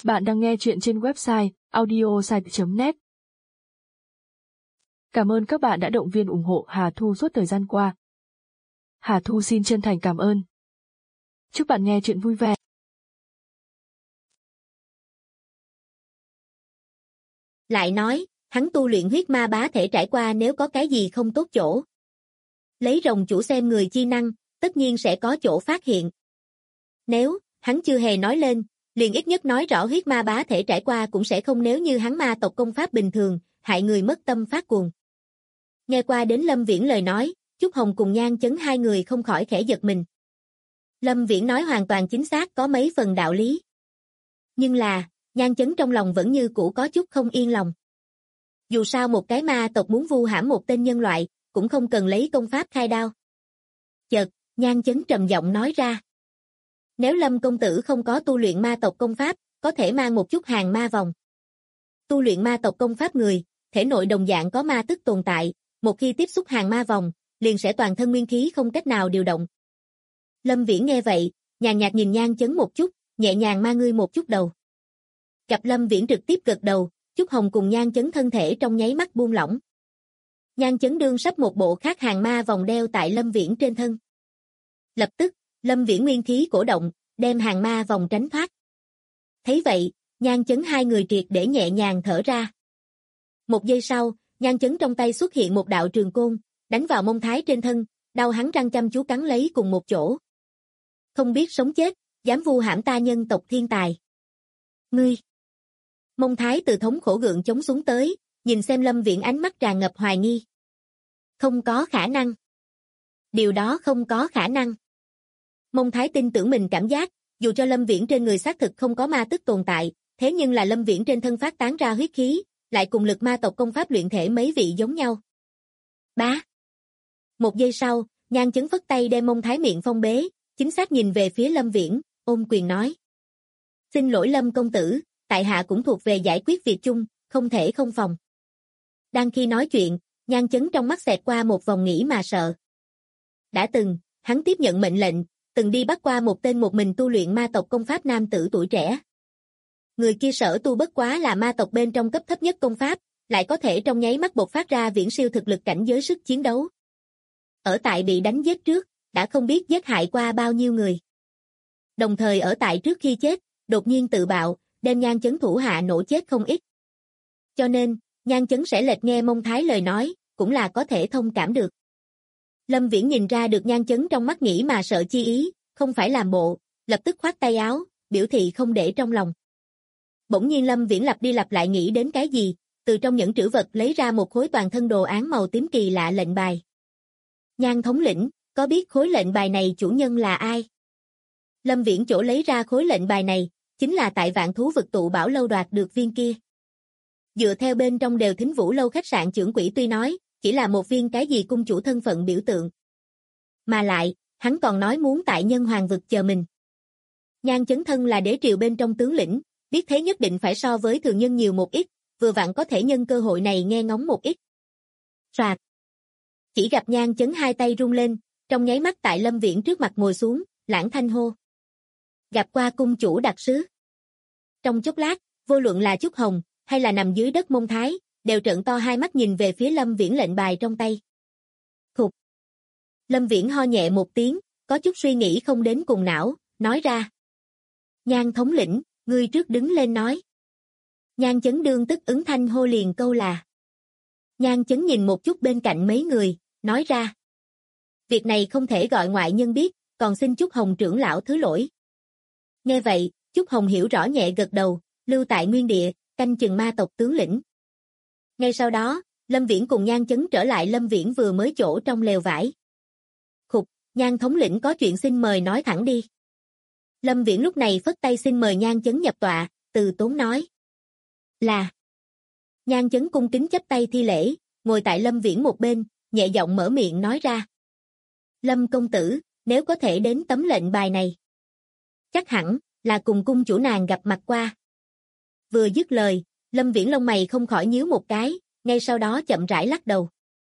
Bạn đang nghe chuyện trên website audiosite.net. Cảm ơn các bạn đã động viên ủng hộ Hà Thu suốt thời gian qua. Hà Thu xin chân thành cảm ơn. Chúc bạn nghe chuyện vui vẻ. Lại nói, hắn tu luyện huyết ma bá thể trải qua nếu có cái gì không tốt chỗ. Lấy rồng chủ xem người chi năng, tất nhiên sẽ có chỗ phát hiện. Nếu, hắn chưa hề nói lên, liền ít nhất nói rõ huyết ma bá thể trải qua cũng sẽ không nếu như hắn ma tộc công pháp bình thường, hại người mất tâm phát cuồng. Nghe qua đến Lâm Viễn lời nói, Chúc Hồng cùng Nhan Chấn hai người không khỏi khẽ giật mình. Lâm Viễn nói hoàn toàn chính xác có mấy phần đạo lý. Nhưng là, Nhan Chấn trong lòng vẫn như cũ có chút không yên lòng. Dù sao một cái ma tộc muốn vu hãm một tên nhân loại, cũng không cần lấy công pháp khai đao. Chợt, Nhan Chấn trầm giọng nói ra. Nếu Lâm công tử không có tu luyện ma tộc công pháp, có thể mang một chút hàng ma vòng. Tu luyện ma tộc công pháp người, thể nội đồng dạng có ma tức tồn tại, một khi tiếp xúc hàng ma vòng, liền sẽ toàn thân nguyên khí không cách nào điều động. Lâm Viễn nghe vậy, nhàn nhạt nhìn Nhan Chấn một chút, nhẹ nhàng ma ngươi một chút đầu. Gặp Lâm Viễn trực tiếp gật đầu, Chúc Hồng cùng Nhan Chấn thân thể trong nháy mắt buông lỏng. Nhan Chấn đương sắp một bộ khác hàng ma vòng đeo tại Lâm Viễn trên thân. Lập tức, Lâm Viễn nguyên khí cổ động, đem hàng ma vòng tránh thoát. Thấy vậy, Nhan Chấn hai người triệt để nhẹ nhàng thở ra. Một giây sau, Nhan Chấn trong tay xuất hiện một đạo trường côn, đánh vào Mông Thái trên thân, đau hắn răng chăm chú cắn lấy cùng một chỗ. Không biết sống chết, dám vu hãm ta nhân tộc thiên tài. Ngươi! Mông Thái từ thống khổ gượng chống xuống tới, nhìn xem Lâm Viễn ánh mắt tràn ngập hoài nghi. Không có khả năng. Điều đó không có khả năng. Mông Thái tin tưởng mình cảm giác, dù cho Lâm Viễn trên người xác thực không có ma tức tồn tại, thế nhưng là Lâm Viễn trên thân phát tán ra huyết khí, lại cùng lực ma tộc công pháp luyện thể mấy vị giống nhau. Bá! Một giây sau, Nhan Chấn phất tay đem Mông Thái miệng phong bế, chính xác nhìn về phía Lâm Viễn, ôm quyền nói. Xin lỗi Lâm công tử, tại hạ cũng thuộc về giải quyết việc chung, không thể không phòng. Đang khi nói chuyện, Nhan Chấn trong mắt xẹt qua một vòng nghĩ mà sợ. Đã từng, hắn tiếp nhận mệnh lệnh, từng đi bắt qua một tên một mình tu luyện ma tộc công pháp nam tử tuổi trẻ. Người kia sở tu bất quá là ma tộc bên trong cấp thấp nhất công pháp, lại có thể trong nháy mắt bộc phát ra viễn siêu thực lực cảnh giới sức chiến đấu. Ở tại bị đánh giết trước, đã không biết giết hại qua bao nhiêu người. Đồng thời ở tại trước khi chết, đột nhiên tự bạo, đem Nhan Chấn thủ hạ nổ chết không ít. Cho nên, Nhan Chấn sẽ lệch nghe Mông Thái lời nói, cũng là có thể thông cảm được. Lâm Viễn nhìn ra được Nhan Chấn trong mắt nghĩ mà sợ chi ý, không phải làm bộ, lập tức khoát tay áo, biểu thị không để trong lòng. Bỗng nhiên Lâm Viễn lặp đi lặp lại nghĩ đến cái gì, từ trong nhẫn trữ vật lấy ra một khối toàn thân đồ án màu tím kỳ lạ lệnh bài. Nhan thống lĩnh, có biết khối lệnh bài này chủ nhân là ai? Lâm Viễn chỗ lấy ra khối lệnh bài này, chính là tại Vạn Thú Vực Tụ Bảo lâu đoạt được viên kia. Dựa theo bên trong Đều Thính Vũ lâu khách sạn trưởng quỹ tuy nói, chỉ là một viên cái gì cung chủ thân phận biểu tượng. Mà lại, hắn còn nói muốn tại Nhân Hoàng Vực chờ mình. Nhan Chấn thân là đế triều bên trong tướng lĩnh, biết thế nhất định phải so với thường nhân nhiều một ít, vừa vặn có thể nhân cơ hội này nghe ngóng một ít. Soạt. Chỉ gặp Nhan Chấn hai tay rung lên, trong nháy mắt tại Lâm Viễn trước mặt ngồi xuống, lãng thanh hô. Gặp qua cung chủ đặc sứ. Trong chốc lát, vô luận là Chúc Hồng, hay là nằm dưới đất Mông Thái, đều trợn to hai mắt nhìn về phía Lâm Viễn lệnh bài trong tay. Khục. Lâm Viễn ho nhẹ một tiếng, có chút suy nghĩ không đến cùng não, nói ra. Nhan thống lĩnh, ngươi trước đứng lên nói. Nhan Chấn đương tức ứng thanh hô liền câu là. Nhan Chấn nhìn một chút bên cạnh mấy người, nói ra. Việc này không thể gọi ngoại nhân biết, còn xin Chúc Hồng trưởng lão thứ lỗi. Nghe vậy, Chúc Hồng hiểu rõ nhẹ gật đầu, lưu tại nguyên địa, canh chừng ma tộc tướng lĩnh. Ngay sau đó, Lâm Viễn cùng Nhan Chấn trở lại Lâm Viễn vừa mới chỗ trong lều vải. Khục, Nhan thống lĩnh có chuyện xin mời nói thẳng đi. Lâm Viễn lúc này phất tay xin mời Nhan Chấn nhập tọa, từ tốn nói. Là. Nhan Chấn cung kính chắp tay thi lễ, ngồi tại Lâm Viễn một bên, nhẹ giọng mở miệng nói ra. Lâm công tử, nếu có thể đến tấm lệnh bài này. Chắc hẳn, là cùng cung chủ nàng gặp mặt qua. Vừa dứt lời, Lâm Viễn lông mày không khỏi nhíu một cái, ngay sau đó chậm rãi lắc đầu.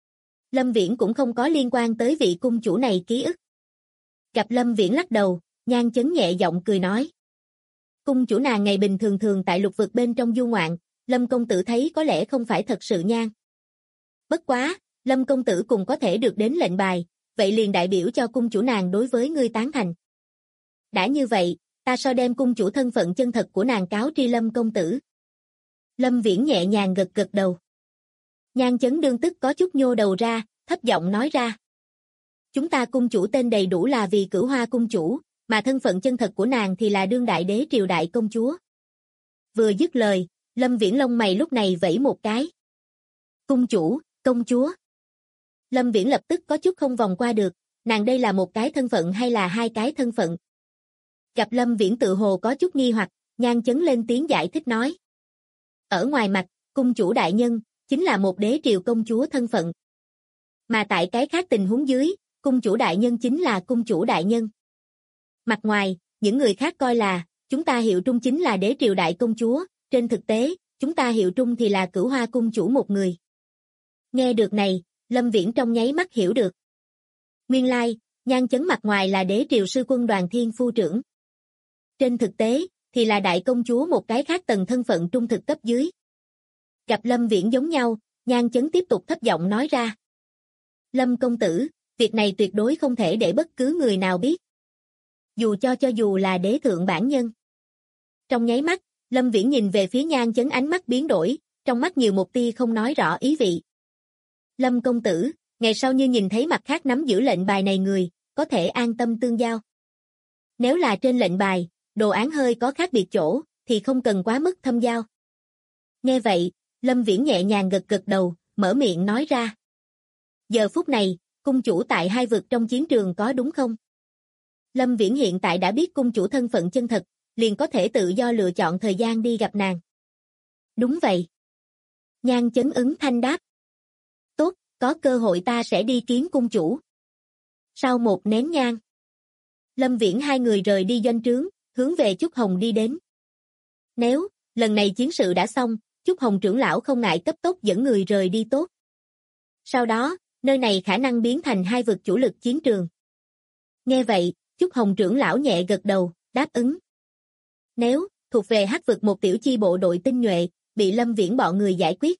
Lâm Viễn cũng không có liên quan tới vị cung chủ này ký ức. Gặp Lâm Viễn lắc đầu, Nhan Chấn nhẹ giọng cười nói. Cung chủ nàng ngày bình thường thường tại lục vực bên trong du ngoạn, Lâm công tử thấy có lẽ không phải thật sự nhan. Bất quá, Lâm công tử cùng có thể được đến lệnh bài, vậy liền đại biểu cho cung chủ nàng đối với ngươi tán thành. Đã như vậy, ta so đem cung chủ thân phận chân thật của nàng cáo tri Lâm công tử. Lâm Viễn nhẹ nhàng gật gật đầu. Nhan Chấn đương tức có chút nhô đầu ra, thấp giọng nói ra. Chúng ta cung chủ tên đầy đủ là vì Cửu Hoa cung chủ, mà thân phận chân thật của nàng thì là đương đại đế triều đại công chúa. Vừa dứt lời, Lâm Viễn lông mày lúc này vẫy một cái. Cung chủ, công chúa. Lâm Viễn lập tức có chút không vòng qua được, nàng đây là một cái thân phận hay là hai cái thân phận? Gặp Lâm Viễn tự hồ có chút nghi hoặc, Nhan Chấn lên tiếng giải thích nói. Ở ngoài mặt, cung chủ đại nhân, chính là một đế triều công chúa thân phận. Mà tại cái khác tình huống dưới, cung chủ đại nhân chính là cung chủ đại nhân. Mặt ngoài, những người khác coi là, chúng ta hiệu trung chính là đế triều đại công chúa, trên thực tế, chúng ta hiệu trung thì là Cửu Hoa cung chủ một người. Nghe được này, Lâm Viễn trong nháy mắt hiểu được. Nguyên lai, Nhan Chấn mặt ngoài là đế triều sư quân đoàn thiên phu trưởng. Trên thực tế, thì là đại công chúa một cái khác tầng thân phận trung thực cấp dưới. Gặp Lâm Viễn giống nhau, Nhan Chấn tiếp tục thấp giọng nói ra. Lâm công tử, việc này tuyệt đối không thể để bất cứ người nào biết. Cho dù là đế thượng bản nhân. Trong nháy mắt, Lâm Viễn nhìn về phía Nhan Chấn ánh mắt biến đổi, trong mắt nhiều một tia không nói rõ ý vị. Lâm công tử, ngày sau như nhìn thấy mặt khác nắm giữ lệnh bài này người, có thể an tâm tương giao. Nếu là trên lệnh bài, đồ án hơi có khác biệt chỗ, thì không cần quá mức thâm giao. Nghe vậy, Lâm Viễn nhẹ nhàng gật gật đầu, mở miệng nói ra. Giờ phút này, cung chủ tại hai vực trong chiến trường có đúng không? Lâm Viễn hiện tại đã biết cung chủ thân phận chân thật, liền có thể tự do lựa chọn thời gian đi gặp nàng. Đúng vậy. Nhan Chấn ứng thanh đáp. Tốt, có cơ hội ta sẽ đi kiến cung chủ. Sau một nén nhang, Lâm Viễn hai người rời đi doanh trướng, hướng về Chúc Hồng đi đến. Nếu, lần này chiến sự đã xong, Chúc Hồng trưởng lão không ngại cấp tốc dẫn người rời đi tốt. Sau đó, nơi này khả năng biến thành hai vực chủ lực chiến trường. Nghe vậy, Chúc Hồng trưởng lão nhẹ gật đầu, đáp ứng. Nếu, thuộc về Hắc vực một tiểu chi bộ đội tinh nhuệ, bị Lâm Viễn bọn người giải quyết.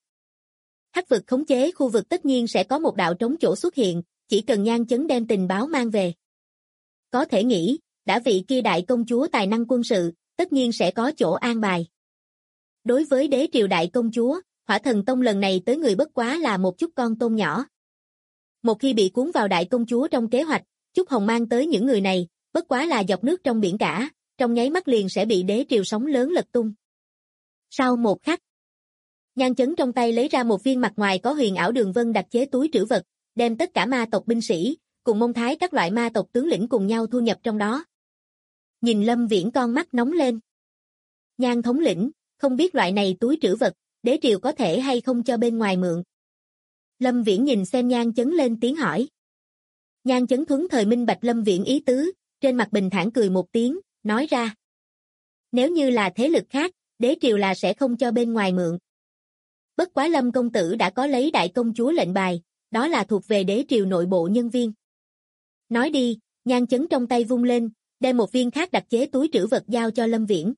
Hắc vực khống chế khu vực tất nhiên sẽ có một đạo trống chỗ xuất hiện, chỉ cần Nhan Chấn đem tình báo mang về. Có thể nghĩ, đã vị kia đại công chúa tài năng quân sự, tất nhiên sẽ có chỗ an bài. Đối với đế triều đại công chúa, Hỏa Thần Tông lần này tới người bất quá là một chút con tôm nhỏ. Một khi bị cuốn vào đại công chúa trong kế hoạch, Chúc Hồng mang tới những người này, bất quá là dọc nước trong biển cả, trong nháy mắt liền sẽ bị đế triều sóng lớn lật tung. Sau một khắc, Nhan Chấn trong tay lấy ra một viên mặt ngoài có huyền ảo đường vân đặc chế túi trữ vật, đem tất cả ma tộc binh sĩ, cùng môn thái các loại ma tộc tướng lĩnh cùng nhau thu nhập trong đó. Nhìn Lâm Viễn con mắt nóng lên. Nhan thống lĩnh, không biết loại này túi trữ vật, đế triều có thể hay không cho bên ngoài mượn. Lâm Viễn nhìn xem Nhan Chấn lên tiếng hỏi. Nhan Chấn thuấn thời minh bạch Lâm Viễn ý tứ, trên mặt bình thản cười một tiếng, nói ra. Nếu như là thế lực khác, đế triều là sẽ không cho bên ngoài mượn. Bất quá Lâm công tử đã có lấy đại công chúa lệnh bài, đó là thuộc về đế triều nội bộ nhân viên. Nói đi, Nhan Chấn trong tay vung lên, đem một viên khác đặc chế túi trữ vật giao cho Lâm Viễn.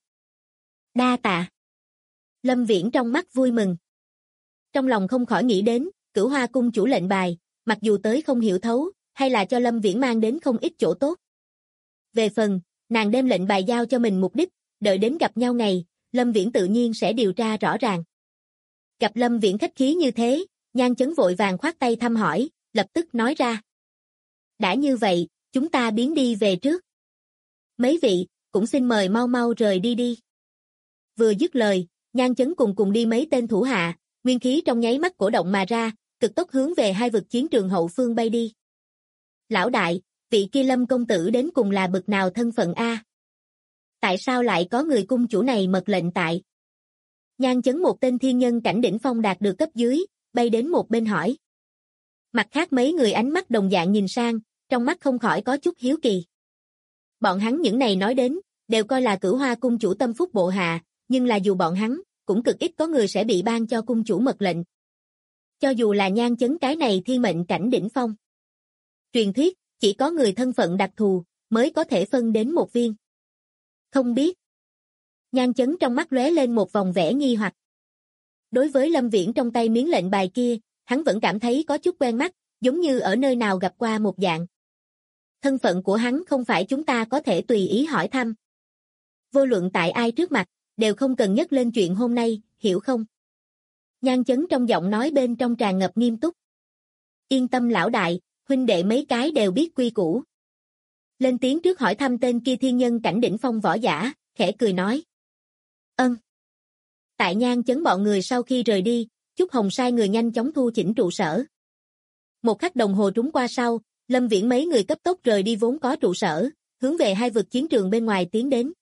Đa tạ. Lâm Viễn trong mắt vui mừng. Trong lòng không khỏi nghĩ đến, Cửu Hoa cung chủ lệnh bài, mặc dù tới không hiểu thấu, hay là cho Lâm Viễn mang đến không ít chỗ tốt. Về phần, nàng đem lệnh bài giao cho mình mục đích, đợi đến gặp nhau ngày, Lâm Viễn tự nhiên sẽ điều tra rõ ràng. Gặp Lâm Viễn khách khí như thế, Nhan Chấn vội vàng khoát tay thăm hỏi, lập tức nói ra. Đã như vậy, chúng ta biến đi về trước. Mấy vị, cũng xin mời mau mau rời đi đi. Vừa dứt lời, Nhan Chấn cùng đi mấy tên thủ hạ, nguyên khí trong nháy mắt cổ động mà ra, cực tốc hướng về hai vực chiến trường hậu phương bay đi. Lão đại, vị kia Lâm công tử đến cùng là bực nào thân phận A? Tại sao lại có người cung chủ này mật lệnh tại? Nhan Chấn một tên thiên nhân cảnh đỉnh phong đạt được cấp dưới, bay đến một bên hỏi. Mặt khác mấy người ánh mắt đồng dạng nhìn sang, trong mắt không khỏi có chút hiếu kỳ. Bọn hắn những này nói đến, đều coi là Cửu Hoa cung chủ tâm phúc bộ hạ, nhưng là dù bọn hắn, cũng cực ít có người sẽ bị ban cho cung chủ mật lệnh. Cho dù là Nhan Chấn cái này thiên mệnh cảnh đỉnh phong. Truyền thuyết, chỉ có người thân phận đặc thù, mới có thể phân đến một viên. Không biết. Nhan Chấn trong mắt lóe lên một vòng vẻ nghi hoặc. Đối với Lâm Viễn trong tay miếng lệnh bài kia, hắn vẫn cảm thấy có chút quen mắt, giống như ở nơi nào gặp qua một dạng. Thân phận của hắn không phải chúng ta có thể tùy ý hỏi thăm. Vô luận tại ai trước mặt, đều không cần nhắc lên chuyện hôm nay, hiểu không? Nhan Chấn trong giọng nói bên trong tràn ngập nghiêm túc. Yên tâm lão đại, huynh đệ mấy cái đều biết quy củ. Lên tiếng trước hỏi thăm tên kia thiên nhân cảnh đỉnh phong võ giả, khẽ cười nói. Ân. Tại Nhan Chấn bọn người sau khi rời đi, Chúc Hồng sai người nhanh chóng thu chỉnh trụ sở. Một khắc đồng hồ trúng qua sau, Lâm Viễn mấy người cấp tốc rời đi vốn có trụ sở, hướng về hai vực chiến trường bên ngoài tiến đến.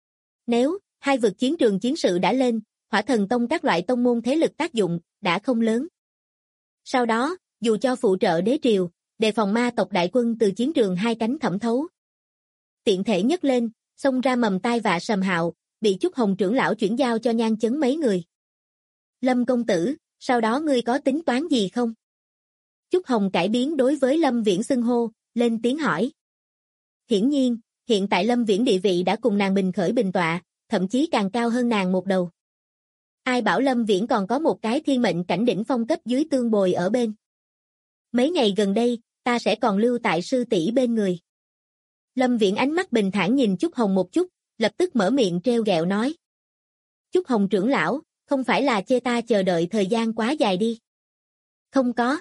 Nếu hai vực chiến trường chiến sự đã lên, Hỏa Thần Tông các loại tông môn thế lực tác dụng đã không lớn. Sau đó, dù cho phụ trợ đế triều, đề phòng ma tộc đại quân từ chiến trường hai cánh thẩm thấu. Tiện thể nhấc lên, xông ra mầm tai vạ Sầm Hạo, bị Chúc Hồng trưởng lão chuyển giao cho Nhan Chấn mấy người. Lâm công tử, sau đó ngươi có tính toán gì không? Chúc Hồng cải biến đối với Lâm Viễn xưng hô, lên tiếng hỏi. Hiển nhiên, hiện tại Lâm Viễn địa vị đã cùng nàng bình khởi bình tọa, thậm chí càng cao hơn nàng một đầu. Ai bảo Lâm Viễn còn có một cái thiên mệnh cảnh đỉnh phong cấp dưới tương bồi ở bên. Mấy ngày gần đây, ta sẽ còn lưu tại sư tỷ bên người. Lâm Viễn ánh mắt bình thản nhìn Chúc Hồng một chút, lập tức mở miệng trêu ghẹo nói. Chúc Hồng trưởng lão, không phải là chê ta chờ đợi thời gian quá dài đi. Không có.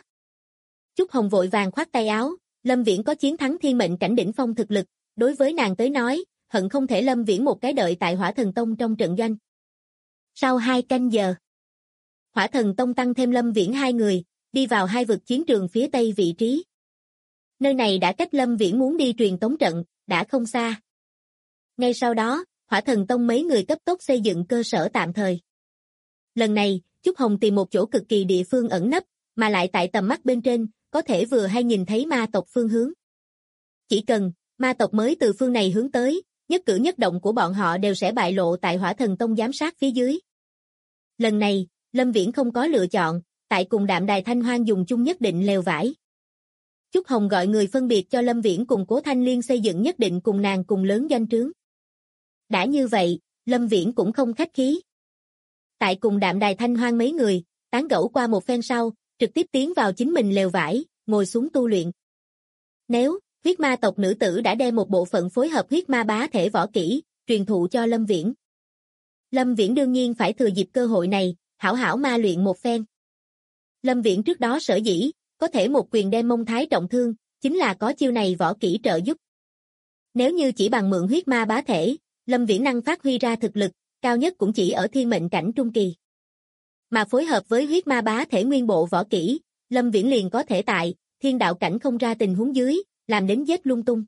Chúc Hồng vội vàng khoát tay áo, Lâm Viễn có chiến thắng thiên mệnh cảnh đỉnh phong thực lực, đối với nàng tới nói, hận không thể Lâm Viễn một cái đợi tại Hỏa Thần Tông trong trận doanh. Sau 2 canh giờ, Hỏa Thần Tông tăng thêm Lâm Viễn 2 người, đi vào hai vực chiến trường phía tây vị trí. Nơi này đã cách Lâm Viễn muốn đi truyền tống trận, đã không xa. Ngay sau đó, Hỏa Thần Tông mấy người cấp tốc xây dựng cơ sở tạm thời. Lần này, Chúc Hồng tìm một chỗ cực kỳ địa phương ẩn nấp, mà lại tại tầm mắt bên trên, có thể vừa hay nhìn thấy ma tộc phương hướng. Chỉ cần, ma tộc mới từ phương này hướng tới, nhất cử nhất động của bọn họ đều sẽ bại lộ tại Hỏa Thần Tông giám sát phía dưới. Lần này, Lâm Viễn không có lựa chọn, tại cùng Đạm Đài Thanh Hoang dùng chung nhất định lều vải. Chúc Hồng gọi người phân biệt cho Lâm Viễn cùng Cố Thanh Liên xây dựng nhất định cùng nàng cùng lớn doanh trướng. Đã như vậy, Lâm Viễn cũng không khách khí. Tại cùng Đạm Đài Thanh Hoang mấy người, tán gẫu qua một phen sau, trực tiếp tiến vào chính mình lều vải, ngồi xuống tu luyện. Nếu, huyết ma tộc nữ tử đã đem một bộ phận phối hợp huyết ma bá thể võ kỹ, truyền thụ cho Lâm Viễn. Lâm Viễn đương nhiên phải thừa dịp cơ hội này, hảo hảo ma luyện một phen. Lâm Viễn trước đó sở dĩ, có thể một quyền đem Mông Thái trọng thương, chính là có chiêu này võ kỹ trợ giúp. Nếu như chỉ bằng mượn huyết ma bá thể, Lâm Viễn năng phát huy ra thực lực, cao nhất cũng chỉ ở thiên mệnh cảnh trung kỳ. Mà phối hợp với huyết ma bá thể nguyên bộ võ kỹ, Lâm Viễn liền có thể tại thiên đạo cảnh không ra tình huống dưới, làm đến giết lung tung.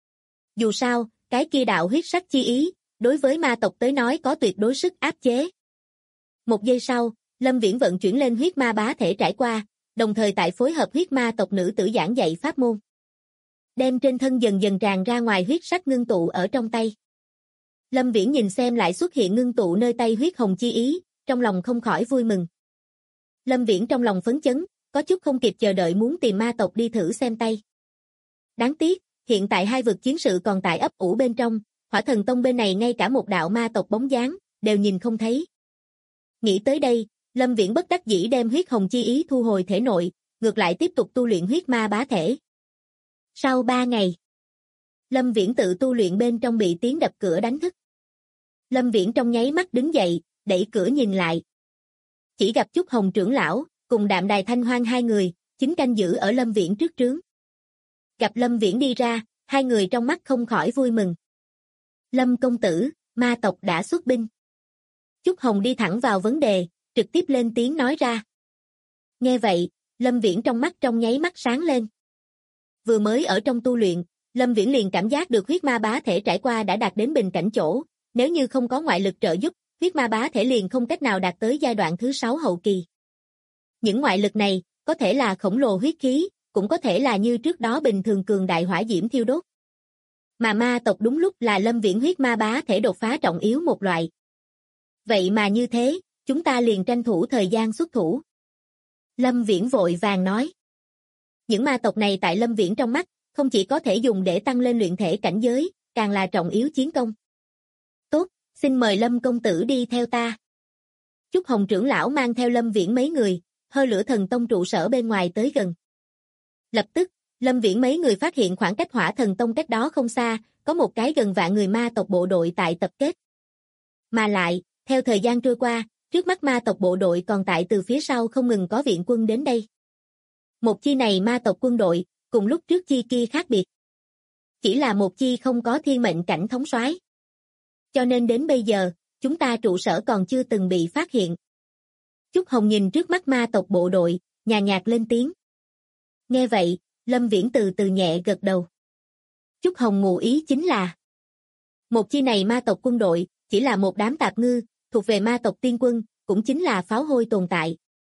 Dù sao, cái kia đạo huyết sắc chi ý, đối với ma tộc tới nói có tuyệt đối sức áp chế. Một giây sau, Lâm Viễn vận chuyển lên huyết ma bá thể trải qua, đồng thời tại phối hợp huyết ma tộc nữ tử giảng dạy pháp môn. Đem trên thân dần dần tràn ra ngoài huyết sắc ngưng tụ ở trong tay. Lâm Viễn nhìn xem lại xuất hiện ngưng tụ nơi tay huyết hồng chi ý, trong lòng không khỏi vui mừng. Lâm Viễn trong lòng phấn chấn, có chút không kịp chờ đợi muốn tìm ma tộc đi thử xem tay. Đáng tiếc, hiện tại hai vực chiến sự còn tại ấp ủ bên trong, Hỏa Thần Tông bên này ngay cả một đạo ma tộc bóng dáng, đều nhìn không thấy. Nghĩ tới đây, Lâm Viễn bất đắc dĩ đem huyết hồng chi ý thu hồi thể nội, ngược lại tiếp tục tu luyện huyết ma bá thể. Sau 3 ngày, Lâm Viễn tự tu luyện bên trong bị tiếng đập cửa đánh thức. Lâm Viễn trong nháy mắt đứng dậy, đẩy cửa nhìn lại. Chỉ gặp Chúc Hồng trưởng lão, cùng Đạm Đài Thanh Hoang 2 người, chính canh giữ ở Lâm Viễn trước trướng. Gặp Lâm Viễn đi ra, 2 người trong mắt không khỏi vui mừng. Lâm công tử, ma tộc đã xuất binh. Chúc Hồng đi thẳng vào vấn đề, trực tiếp lên tiếng nói ra. Nghe vậy, Lâm Viễn trong mắt trong nháy mắt sáng lên. Vừa mới ở trong tu luyện, Lâm Viễn liền cảm giác được huyết ma bá thể trải qua đã đạt đến bình cảnh chỗ, nếu như không có ngoại lực trợ giúp, huyết ma bá thể liền không cách nào đạt tới giai đoạn thứ 6 hậu kỳ. Những ngoại lực này, có thể là khổng lồ huyết khí, cũng có thể là như trước đó bình thường cường đại hỏa diễm thiêu đốt. Mà ma tộc đúng lúc là Lâm Viễn huyết ma bá thể đột phá trọng yếu một loại. Vậy mà như thế, chúng ta liền tranh thủ thời gian xuất thủ. Lâm Viễn vội vàng nói. Những ma tộc này tại Lâm Viễn trong mắt, không chỉ có thể dùng để tăng lên luyện thể cảnh giới, càng là trọng yếu chiến công. Tốt, Xin mời Lâm công tử đi theo ta. Chúc Hồng trưởng lão mang theo Lâm Viễn mấy người, hơi lửa thần tông trụ sở bên ngoài tới gần. Lập tức, Lâm Viễn mấy người phát hiện khoảng cách hỏa thần tông cách đó không xa, có một cái gần vạn người ma tộc bộ đội tại tập kết. Mà lại, theo thời gian trôi qua, trước mắt ma tộc bộ đội còn tại từ phía sau không ngừng có viện quân đến đây. Một chi này ma tộc quân đội, cùng lúc trước chi kia khác biệt. Chỉ là một chi không có thiên mệnh cảnh thống soái. Cho nên đến bây giờ, chúng ta trụ sở còn chưa từng bị phát hiện. Chúc Hồng nhìn trước mắt ma tộc bộ đội, nhàn nhạt lên tiếng. Nghe vậy, Lâm Viễn từ từ nhẹ gật đầu. Chúc Hồng ngụ ý chính là một chi này ma tộc quân đội, chỉ là một đám tạp ngư, thuộc về ma tộc tiên quân, cũng chính là pháo hôi tồn tại.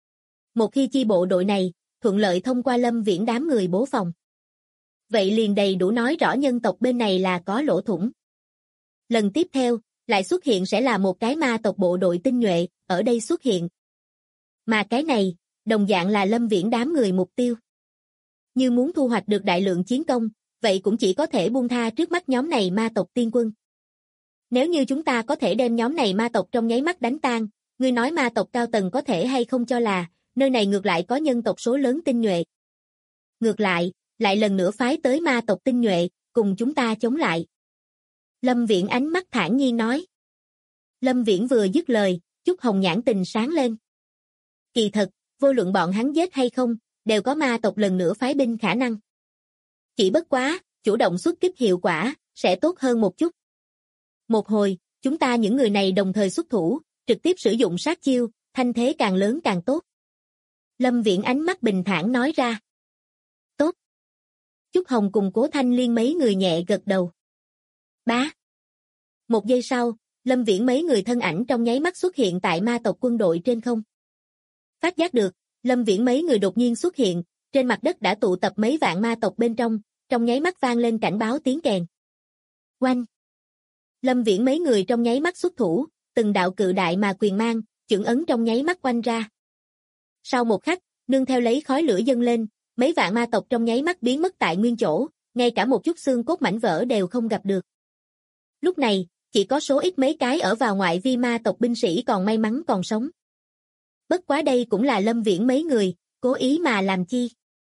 Một khi chi bộ đội này, thuận lợi thông qua Lâm Viễn đám người bố phòng. Vậy liền đầy đủ nói rõ nhân tộc bên này là có lỗ thủng. Lần tiếp theo, lại xuất hiện sẽ là một cái ma tộc bộ đội tinh nhuệ, ở đây xuất hiện. Mà cái này, đồng dạng là Lâm Viễn đám người mục tiêu. Như muốn thu hoạch được đại lượng chiến công, vậy cũng chỉ có thể buông tha trước mắt nhóm này ma tộc tiên quân. Nếu như chúng ta có thể đem nhóm này ma tộc trong nháy mắt đánh tan, ngươi nói ma tộc cao tầng có thể hay không cho là, nơi này ngược lại có nhân tộc số lớn tinh nhuệ. Ngược lại, lại lần nữa phái tới ma tộc tinh nhuệ, cùng chúng ta chống lại. Lâm Viễn ánh mắt thản nhiên nói. Lâm Viễn vừa dứt lời, Chúc Hồng nhãn tình sáng lên. Kỳ thật, vô luận bọn hắn giết hay không, đều có ma tộc lần nữa phái binh khả năng. Chỉ bất quá, chủ động xuất kích hiệu quả, sẽ tốt hơn một chút. Một hồi, chúng ta những người này đồng thời xuất thủ, trực tiếp sử dụng sát chiêu, thanh thế càng lớn càng tốt. Lâm Viễn ánh mắt bình thản nói ra. Tốt. Chúc Hồng cùng Cố Thanh Liên mấy người nhẹ gật đầu. Bá. Một giây sau, Lâm Viễn mấy người thân ảnh trong nháy mắt xuất hiện tại ma tộc quân đội trên không. Phát giác được, Lâm Viễn mấy người đột nhiên xuất hiện, trên mặt đất đã tụ tập mấy vạn ma tộc bên trong nháy mắt vang lên cảnh báo tiếng kèn. Oanh! Lâm Viễn mấy người trong nháy mắt xuất thủ, từng đạo cự đại mà quyền mang, chưởng ấn trong nháy mắt quanh ra. Sau một khắc, nương theo lấy khói lửa dâng lên, mấy vạn ma tộc trong nháy mắt biến mất tại nguyên chỗ, ngay cả một chút xương cốt mảnh vỡ đều không gặp được. Lúc này, chỉ có số ít mấy cái ở vào ngoại vi ma tộc binh sĩ còn may mắn còn sống. Bất quá đây cũng là Lâm Viễn mấy người, cố ý mà làm chi.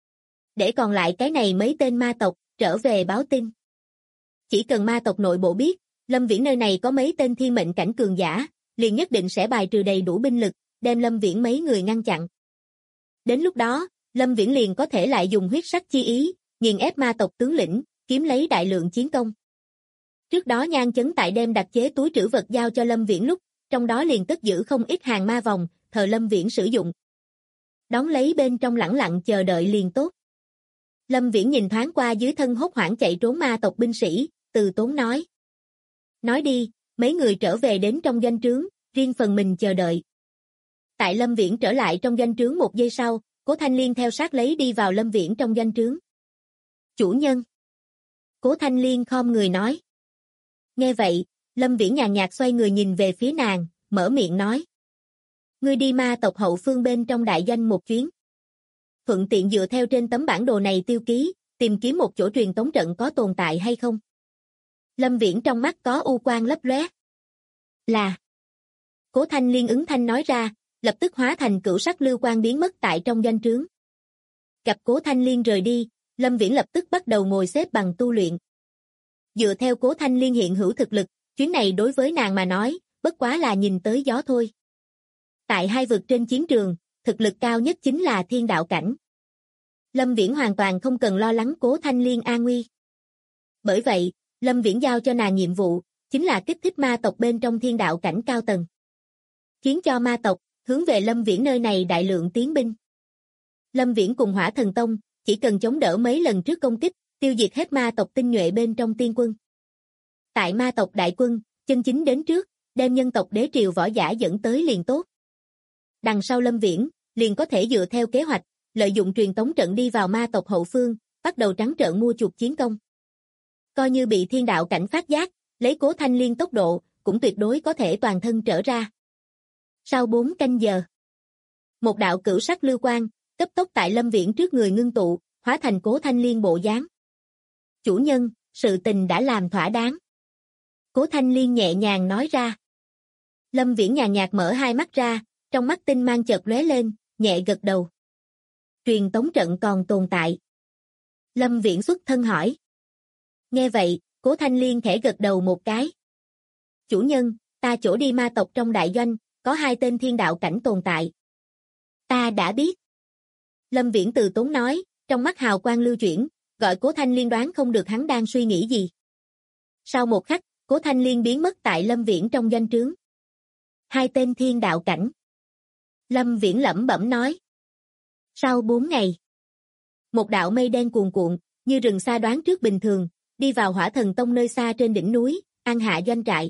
Để còn lại cái này mấy tên ma tộc, trở về báo tin. Chỉ cần ma tộc nội bộ biết, Lâm Viễn nơi này có mấy tên thiên mệnh cảnh cường giả, liền nhất định sẽ bài trừ đầy đủ binh lực, đem Lâm Viễn mấy người ngăn chặn. Đến lúc đó, Lâm Viễn liền có thể lại dùng huyết sắc chi ý, nghiền ép ma tộc tướng lĩnh, kiếm lấy đại lượng chiến công. Trước đó Nhan Chấn Tại đem đặc chế túi trữ vật giao cho Lâm Viễn lúc, trong đó liền cất giữ không ít hàng ma vòng, thờ Lâm Viễn sử dụng. Đón lấy bên trong lẳng lặng chờ đợi liền tốt. Lâm Viễn nhìn thoáng qua dưới thân hốt hoảng chạy trốn ma tộc binh sĩ, từ tốn nói. Nói đi, mấy người trở về đến trong doanh trướng, riêng phần mình chờ đợi. Tại Lâm Viễn trở lại trong doanh trướng một giây sau, Cố Thanh Liên theo sát lấy đi vào Lâm Viễn trong doanh trướng. Chủ nhân. Cố Thanh Liên khom người nói. Nghe vậy, Lâm Viễn nhàn nhạt xoay người nhìn về phía nàng, mở miệng nói. Ngươi đi ma tộc hậu phương bên trong đại doanh một chuyến. Thuận tiện dựa theo trên tấm bản đồ này tiêu ký, tìm kiếm một chỗ truyền tống trận có tồn tại hay không. Lâm Viễn trong mắt có u quang lấp lóe. Là. Cố Thanh Liên ứng thanh nói ra, lập tức hóa thành cửu sắc lưu quang biến mất tại trong doanh trướng. Gặp Cố Thanh Liên rời đi, Lâm Viễn lập tức bắt đầu ngồi xếp bằng tu luyện. Dựa theo Cố Thanh Liên hiện hữu thực lực, chuyến này đối với nàng mà nói, bất quá là nhìn tới gió thôi. Tại hai vực trên chiến trường, thực lực cao nhất chính là thiên đạo cảnh. Lâm Viễn hoàn toàn không cần lo lắng Cố Thanh Liên an nguy. Bởi vậy, Lâm Viễn giao cho nàng nhiệm vụ, chính là kích thích ma tộc bên trong thiên đạo cảnh cao tầng. Khiến cho ma tộc, hướng về Lâm Viễn nơi này đại lượng tiến binh. Lâm Viễn cùng Hỏa Thần Tông, chỉ cần chống đỡ mấy lần trước công kích, tiêu diệt hết ma tộc tinh nhuệ bên trong tiên quân. Tại ma tộc đại quân, chân chính đến trước, đem nhân tộc đế triều võ giả dẫn tới liền tốt. Đằng sau Lâm Viễn, liền có thể dựa theo kế hoạch, lợi dụng truyền tống trận đi vào ma tộc hậu phương, bắt đầu trắng trợn mua chuộc chiến công. Coi như bị thiên đạo cảnh phát giác, lấy Cố Thanh Liên tốc độ, cũng tuyệt đối có thể toàn thân trở ra. Sau 4 canh giờ, một đạo cửu sắc lưu quang, cấp tốc tại Lâm Viễn trước người ngưng tụ, hóa thành Cố Thanh Liên bộ dáng. Chủ nhân, sự tình đã làm thỏa đáng. Cố Thanh Liên nhẹ nhàng nói ra. Lâm Viễn nhàn nhạt mở hai mắt ra, trong mắt tinh mang chợt lóe lên, nhẹ gật đầu. Truyền tống trận còn tồn tại. Lâm Viễn xuất thân hỏi. Nghe vậy, Cố Thanh Liên khẽ gật đầu một cái. Chủ nhân, ta chỗ đi ma tộc trong đại doanh, có 2 tên thiên đạo cảnh tồn tại. Ta đã biết. Lâm Viễn từ tốn nói, trong mắt hào quang lưu chuyển, gọi Cố Thanh Liên đoán không được hắn đang suy nghĩ gì. Sau một khắc, Cố Thanh Liên biến mất tại Lâm Viễn trong doanh trướng. 2 tên thiên đạo cảnh. Lâm Viễn lẩm bẩm nói. Sau 4 ngày, một đạo mây đen cuồn cuộn, như rừng xa đoán trước bình thường, đi vào Hỏa Thần Tông nơi xa trên đỉnh núi, an hạ doanh trại.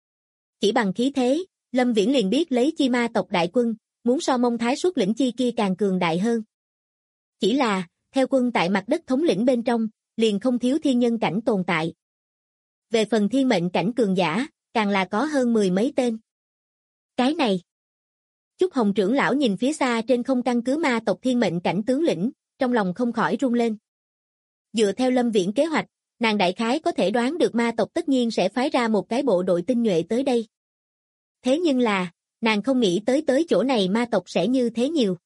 Chỉ bằng khí thế, Lâm Viễn liền biết lấy chi ma tộc đại quân, muốn so Mông Thái xuất lĩnh chi kia càng cường đại hơn. Chỉ là, theo quân tại mặt đất thống lĩnh bên trong, liền không thiếu thiên nhân cảnh tồn tại. Về phần thiên mệnh cảnh cường giả, càng là có hơn 10 mấy tên. Cái này. Chúc Hồng trưởng lão nhìn phía xa trên không căn cứ ma tộc thiên mệnh cảnh tướng lĩnh, trong lòng không khỏi rung lên. Dựa theo Lâm Viễn kế hoạch, nàng đại khái có thể đoán được ma tộc tất nhiên sẽ phái ra một cái bộ đội tinh nhuệ tới đây. Thế nhưng là, nàng không nghĩ tới chỗ này ma tộc sẽ như thế nhiều.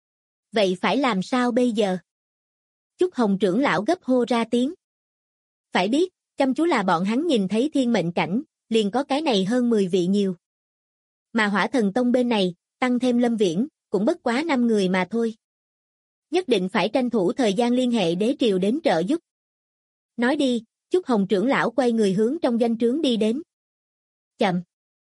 Vậy phải làm sao bây giờ? Chúc Hồng trưởng lão gấp hô ra tiếng. Phải biết, chăm chú là bọn hắn nhìn thấy thiên mệnh cảnh, liền có cái này hơn 10 vị nhiều. Mà Hỏa Thần Tông bên này, tăng thêm Lâm Viễn, cũng bất quá 5 người mà thôi. Nhất định phải tranh thủ thời gian liên hệ đế triều đến trợ giúp. Nói đi, Chúc Hồng trưởng lão quay người hướng trong doanh trướng đi đến. Chậm.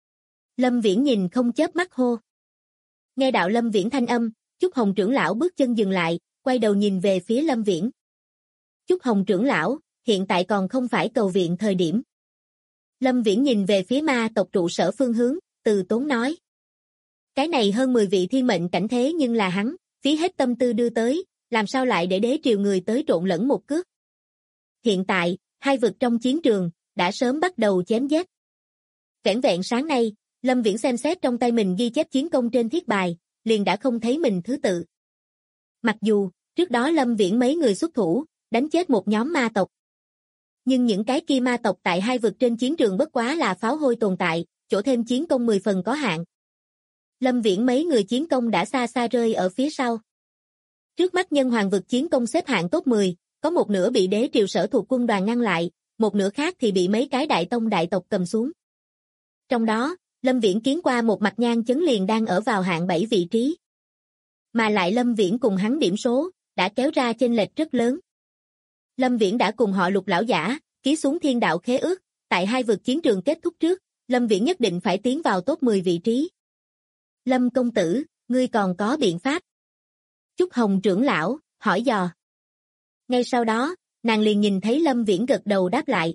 Lâm Viễn nhìn không chớp mắt hô. Nghe đạo Lâm Viễn thanh âm, Chúc Hồng trưởng lão bước chân dừng lại, quay đầu nhìn về phía Lâm Viễn. Chúc Hồng trưởng lão, hiện tại còn không phải cầu viện thời điểm. Lâm Viễn nhìn về phía ma tộc trụ sở phương hướng, từ tốn nói. Cái này hơn 10 vị thiên mệnh cảnh thế nhưng là hắn, phí hết tâm tư đưa tới, làm sao lại để đế triều người tới trộn lẫn một cước. Hiện tại, 2 vực trong chiến trường, đã sớm bắt đầu chém giết. Vẻn vẹn sáng nay, Lâm Viễn xem xét trong tay mình ghi chép chiến công trên thiết bài, liền đã không thấy mình thứ tự. Mặc dù, trước đó Lâm Viễn mấy người xuất thủ, đánh chết một nhóm ma tộc. Nhưng những cái kia ma tộc tại 2 vực trên chiến trường bất quá là pháo hôi tồn tại, chỗ thêm chiến công 10 phần có hạn. Lâm Viễn mấy người chiến công đã xa xa rơi ở phía sau. Trước mắt nhân hoàng vực chiến công xếp hạng top 10, có một nửa bị đế triều sở thuộc quân đoàn ngăn lại, một nửa khác thì bị mấy cái đại tông đại tộc cầm xuống. Trong đó, Lâm Viễn kiến qua một mặt nhan chấn liền đang ở vào hạng 7 vị trí. Mà lại Lâm Viễn cùng hắn điểm số, đã kéo ra chênh lệch rất lớn. Lâm Viễn đã cùng họ Lục lão giả, ký xuống thiên đạo khế ước, tại 2 vực chiến trường kết thúc trước, Lâm Viễn nhất định phải tiến vào top 10 vị trí. Lâm công tử, ngươi còn có biện pháp? Chúc Hồng trưởng lão, hỏi dò. Ngay sau đó, nàng liền nhìn thấy Lâm Viễn gật đầu đáp lại.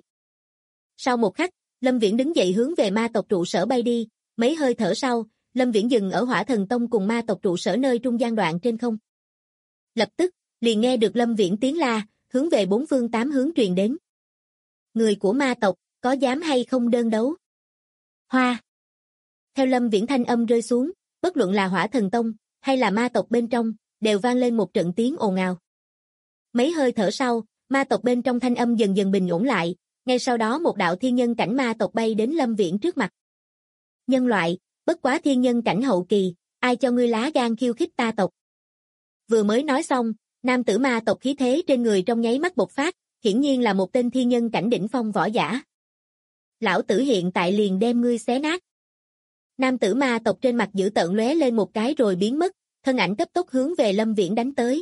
Sau một khắc, Lâm Viễn đứng dậy hướng về ma tộc trụ sở bay đi, mấy hơi thở sau, Lâm Viễn dừng ở Hỏa Thần Tông cùng ma tộc trụ sở nơi trung gian đoạn trên không. Lập tức, liền nghe được Lâm Viễn tiếng la, hướng về 4 phương 8 hướng truyền đến. Người của ma tộc, có dám hay không đơn đấu? Hoa! Theo Lâm Viễn thanh âm rơi xuống, bất luận là Hỏa Thần Tông, hay là ma tộc bên trong, đều vang lên một trận tiếng ồn ào. Mấy hơi thở sau, ma tộc bên trong thanh âm dần dần bình ổn lại, ngay sau đó một đạo thiên nhân cảnh ma tộc bay đến Lâm Viễn trước mặt. Nhân loại, bất quá thiên nhân cảnh hậu kỳ, ai cho ngươi lá gan khiêu khích ta tộc? Vừa mới nói xong, nam tử ma tộc khí thế trên người trong nháy mắt bộc phát, hiển nhiên là một tên thiên nhân cảnh đỉnh phong võ giả. Lão tử hiện tại liền đem ngươi xé nát. Nam tử ma tộc trên mặt dữ tợn lóe lên một cái rồi biến mất, thân ảnh cấp tốc hướng về Lâm Viễn đánh tới.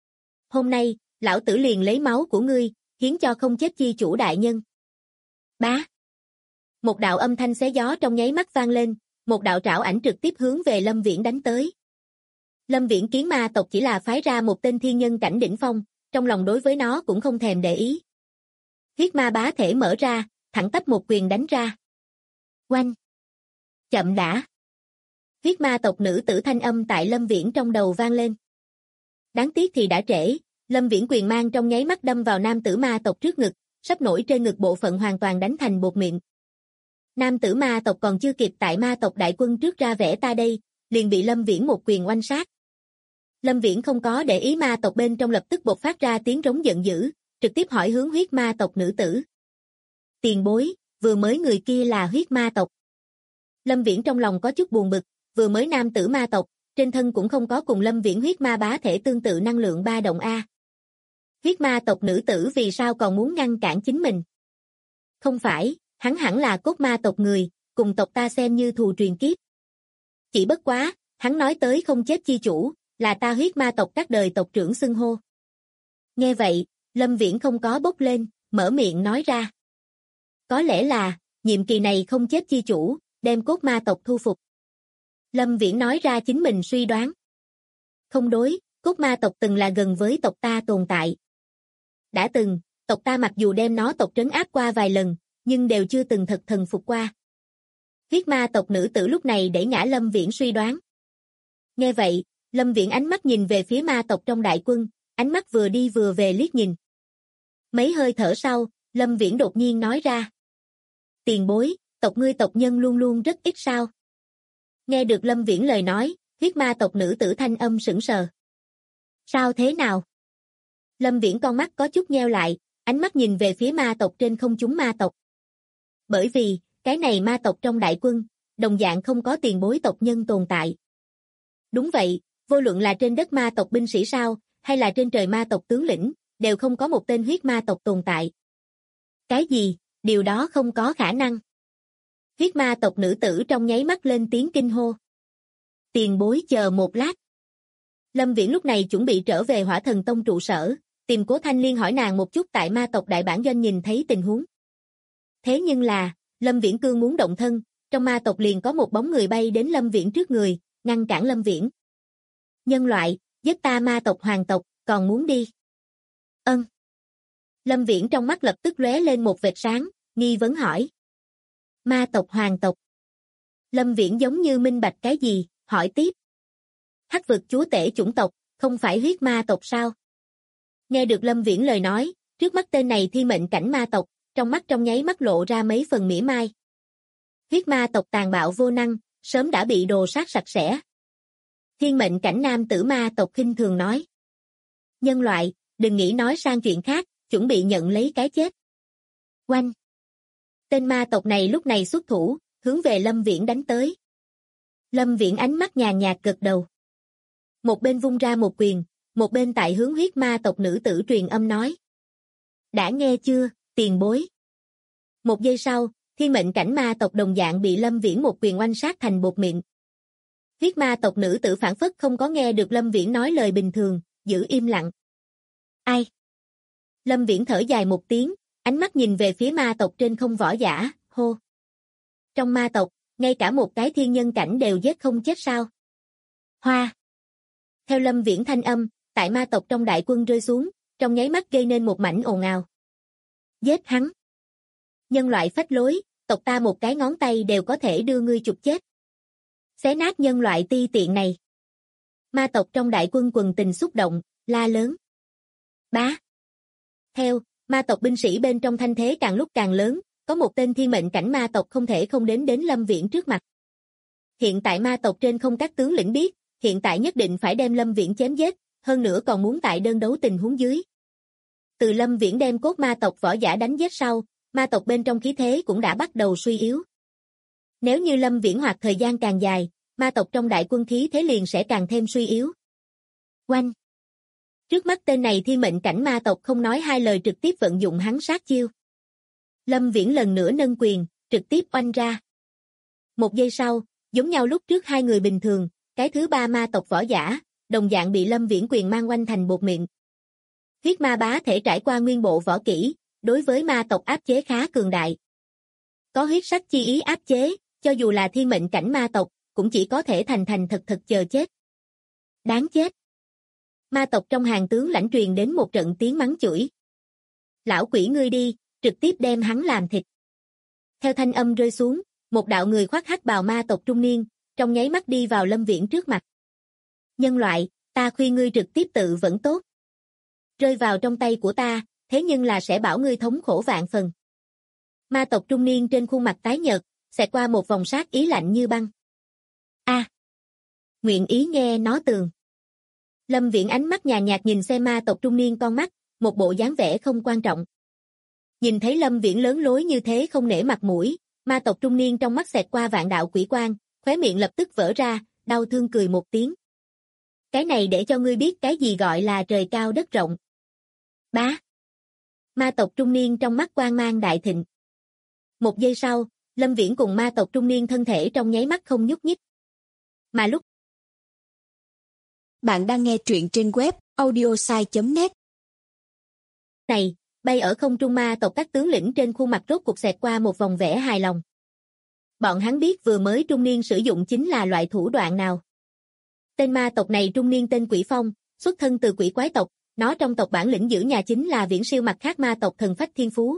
Hôm nay, lão tử liền lấy máu của ngươi, hiến cho không chết chi chủ đại nhân. Bá. Một đạo âm thanh xé gió trong nháy mắt vang lên, một đạo trảo ảnh trực tiếp hướng về Lâm Viễn đánh tới. Lâm Viễn kiến ma tộc chỉ là phái ra một tên thiên nhân cảnh đỉnh phong, trong lòng đối với nó cũng không thèm để ý. Huyết ma bá thể mở ra, thẳng tắp một quyền đánh ra. Oanh! Chậm đã! Huyết ma tộc nữ tử thanh âm tại Lâm Viễn trong đầu vang lên. Đáng tiếc thì đã trễ, Lâm Viễn quyền mang trong nháy mắt đâm vào nam tử ma tộc trước ngực, sắp nổi trên ngực bộ phận hoàn toàn đánh thành bột mịn. Nam tử ma tộc còn chưa kịp tại ma tộc đại quân trước ra vẻ ta đây, liền bị Lâm Viễn một quyền oanh sát. Lâm Viễn không có để ý ma tộc bên trong lập tức bộc phát ra tiếng rống giận dữ, trực tiếp hỏi hướng huyết ma tộc nữ tử. Tiền bối, vừa mới người kia là huyết ma tộc. Lâm Viễn trong lòng có chút buồn bực, vừa mới nam tử ma tộc, trên thân cũng không có cùng Lâm Viễn huyết ma bá thể tương tự năng lượng ba động A. Huyết ma tộc nữ tử vì sao còn muốn ngăn cản chính mình? Không phải, hắn hẳn là cốt ma tộc người, cùng tộc ta xem như thù truyền kiếp. Chỉ bất quá, hắn nói tới không chết chi chủ, là ta huyết ma tộc các đời tộc trưởng xưng hô. Nghe vậy, Lâm Viễn không có bốc lên, mở miệng nói ra. Có lẽ là, nhiệm kỳ này không chết chi chủ, đem cốt ma tộc thu phục. Lâm Viễn nói ra chính mình suy đoán. Không đối, cốt ma tộc từng là gần với tộc ta tồn tại. Đã từng, tộc ta mặc dù đem nó tộc trấn áp qua vài lần, nhưng đều chưa từng thật thần phục qua. Huyết ma tộc nữ tử lúc này đẩy ngã Lâm Viễn suy đoán. Nghe vậy, Lâm Viễn ánh mắt nhìn về phía ma tộc trong đại quân, ánh mắt vừa đi vừa về liếc nhìn. Mấy hơi thở sau, Lâm Viễn đột nhiên nói ra. Tiền bối, tộc ngươi tộc nhân luôn luôn rất ít sao? Nghe được Lâm Viễn lời nói, huyết ma tộc nữ tử thanh âm sững sờ. Sao thế nào? Lâm Viễn con mắt có chút nheo lại, ánh mắt nhìn về phía ma tộc trên không chúng ma tộc. Bởi vì, cái này ma tộc trong đại quân, đồng dạng không có tiền bối tộc nhân tồn tại. Đúng vậy, vô luận là trên đất ma tộc binh sĩ sao, hay là trên trời ma tộc tướng lĩnh, đều không có một tên huyết ma tộc tồn tại. Cái gì? Điều đó không có khả năng. Huyết ma tộc nữ tử trong nháy mắt lên tiếng kinh hô. Tiền bối chờ một lát. Lâm Viễn lúc này chuẩn bị trở về Hỏa Thần Tông trụ sở, tìm Cố Thanh Liên hỏi nàng một chút tại ma tộc đại bản doanh nhìn thấy tình huống. Thế nhưng là, Lâm Viễn cương muốn động thân, trong ma tộc liền có một bóng người bay đến Lâm Viễn trước người, ngăn cản Lâm Viễn. Nhân loại, giết ta ma tộc hoàng tộc, còn muốn đi. Ân. Lâm Viễn trong mắt lập tức lóe lên một vệt sáng, nghi vấn hỏi. Ma tộc hoàng tộc. Lâm Viễn giống như minh bạch cái gì, hỏi tiếp. Hắc vực chúa tể chủng tộc, không phải huyết ma tộc sao? Nghe được Lâm Viễn lời nói, trước mắt tên này thi mệnh cảnh ma tộc, trong mắt trong nháy mắt lộ ra mấy phần mỉa mai. Huyết ma tộc tàn bạo vô năng, sớm đã bị đồ sát sạch sẽ. Thiên mệnh cảnh nam tử ma tộc khinh thường nói. Nhân loại, đừng nghĩ nói sang chuyện khác, chuẩn bị nhận lấy cái chết. Oanh! Tên ma tộc này lúc này xuất thủ, hướng về Lâm Viễn đánh tới. Lâm Viễn ánh mắt nhàn nhạt gật đầu. Một bên vung ra một quyền, một bên tại hướng huyết ma tộc nữ tử truyền âm nói. Đã nghe chưa, tiền bối? Một giây sau, thiên mệnh cảnh ma tộc đồng dạng bị Lâm Viễn một quyền oanh sát thành bột mịn. Huyết ma tộc nữ tử phản phất không có nghe được Lâm Viễn nói lời bình thường, giữ im lặng. Ai? Lâm Viễn thở dài một tiếng, ánh mắt nhìn về phía ma tộc trên không võ giả, hô. Trong ma tộc, ngay cả một cái thiên nhân cảnh đều giết không chết sao? Hoa! Theo Lâm Viễn thanh âm, tại ma tộc trong đại quân rơi xuống, trong nháy mắt gây nên một mảnh ồn ào. Giết hắn! Nhân loại phách lối, tộc ta một cái ngón tay đều có thể đưa ngươi chụp chết. Xé nát nhân loại ti tiện này. Ma tộc trong đại quân quần tình xúc động, la lớn. Bá! Theo, ma tộc binh sĩ bên trong thanh thế càng lúc càng lớn, có một tên thiên mệnh cảnh ma tộc không thể không đến Lâm Viễn trước mặt. Hiện tại ma tộc trên không các tướng lĩnh biết, hiện tại nhất định phải đem Lâm Viễn chém giết, hơn nữa còn muốn tại đơn đấu tình huống dưới. Từ Lâm Viễn đem cốt ma tộc võ giả đánh giết sau, ma tộc bên trong khí thế cũng đã bắt đầu suy yếu. Nếu như Lâm Viễn hoặc thời gian càng dài, ma tộc trong đại quân khí thế liền sẽ càng thêm suy yếu. Oanh! Trước mắt tên này thiên mệnh cảnh ma tộc không nói hai lời trực tiếp vận dụng hắn sát chiêu. Lâm Viễn lần nữa nâng quyền, trực tiếp oanh ra. Một giây sau, giống nhau lúc trước hai người bình thường, cái thứ ba ma tộc võ giả, đồng dạng bị Lâm Viễn quyền mang oanh thành bột mịn. Huyết ma bá thể trải qua nguyên bộ võ kỹ, đối với ma tộc áp chế khá cường đại. Có huyết sắc chi ý áp chế, cho dù là thiên mệnh cảnh ma tộc, cũng chỉ có thể thành thành thật thật chờ chết. Đáng chết! Ma tộc trong hàng tướng lãnh truyền đến một trận tiếng mắng chửi. Lão quỷ ngươi đi, trực tiếp đem hắn làm thịt. Theo thanh âm rơi xuống, một đạo người khoác hắc bào ma tộc trung niên, trong nháy mắt đi vào Lâm Viễn trước mặt. Nhân loại, ta khuyên ngươi trực tiếp tự vẫn tốt. Rơi vào trong tay của ta, thế nhưng là sẽ bảo ngươi thống khổ vạn phần. Ma tộc trung niên trên khuôn mặt tái nhợt, xẹt qua một vòng sát ý lạnh như băng. A, nguyện ý nghe nó tường. Lâm Viễn ánh mắt nhàn nhạt nhìn xem ma tộc trung niên con mắt, một bộ dáng vẻ không quan trọng. Nhìn thấy Lâm Viễn lớn lối như thế không nể mặt mũi, ma tộc trung niên trong mắt xẹt qua vạn đạo quỷ quang, khóe miệng lập tức vỡ ra, đau thương cười một tiếng. Cái này để cho ngươi biết cái gì gọi là trời cao đất rộng. Bá. Ma tộc trung niên trong mắt quang mang đại thịnh. Một giây sau, Lâm Viễn cùng ma tộc trung niên thân thể trong nháy mắt không nhúc nhích. Mà lúc bạn đang nghe truyện trên web audiosai.net. Này, bay ở không trung ma tộc các tướng lĩnh trên khuôn mặt rốt cuộc xẹt qua một vòng vẻ hài lòng. Bọn hắn biết vừa mới trung niên sử dụng chính là loại thủ đoạn nào. Tên ma tộc này trung niên tên Quỷ Phong, xuất thân từ quỷ quái tộc, nó trong tộc bản lĩnh giữ nhà chính là viễn siêu mặt khác ma tộc thần phách thiên phú.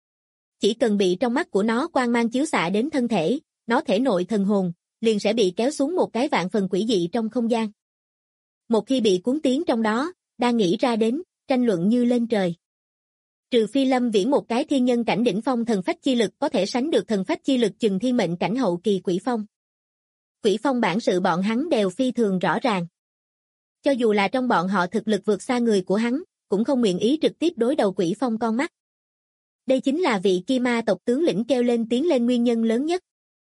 Chỉ cần bị trong mắt của nó quang mang chiếu xạ đến thân thể, nó thể nội thần hồn, liền sẽ bị kéo xuống một cái vạn phần quỷ dị trong không gian. Một khi bị cuốn tiến trong đó, đang nghĩ ra đến, tranh luận như lên trời. Trừ phi Lâm Viễn một cái thiên nhân cảnh đỉnh phong thần phách chi lực có thể sánh được thần phách chi lực chừng thiên mệnh cảnh hậu kỳ Quỷ Phong. Quỷ Phong bản sự bọn hắn đều phi thường rõ ràng. Cho dù là trong bọn họ thực lực vượt xa người của hắn, cũng không nguyện ý trực tiếp đối đầu Quỷ Phong con mắt. Đây chính là vị kia ma tộc tướng lĩnh kêu lên tiếng lên nguyên nhân lớn nhất.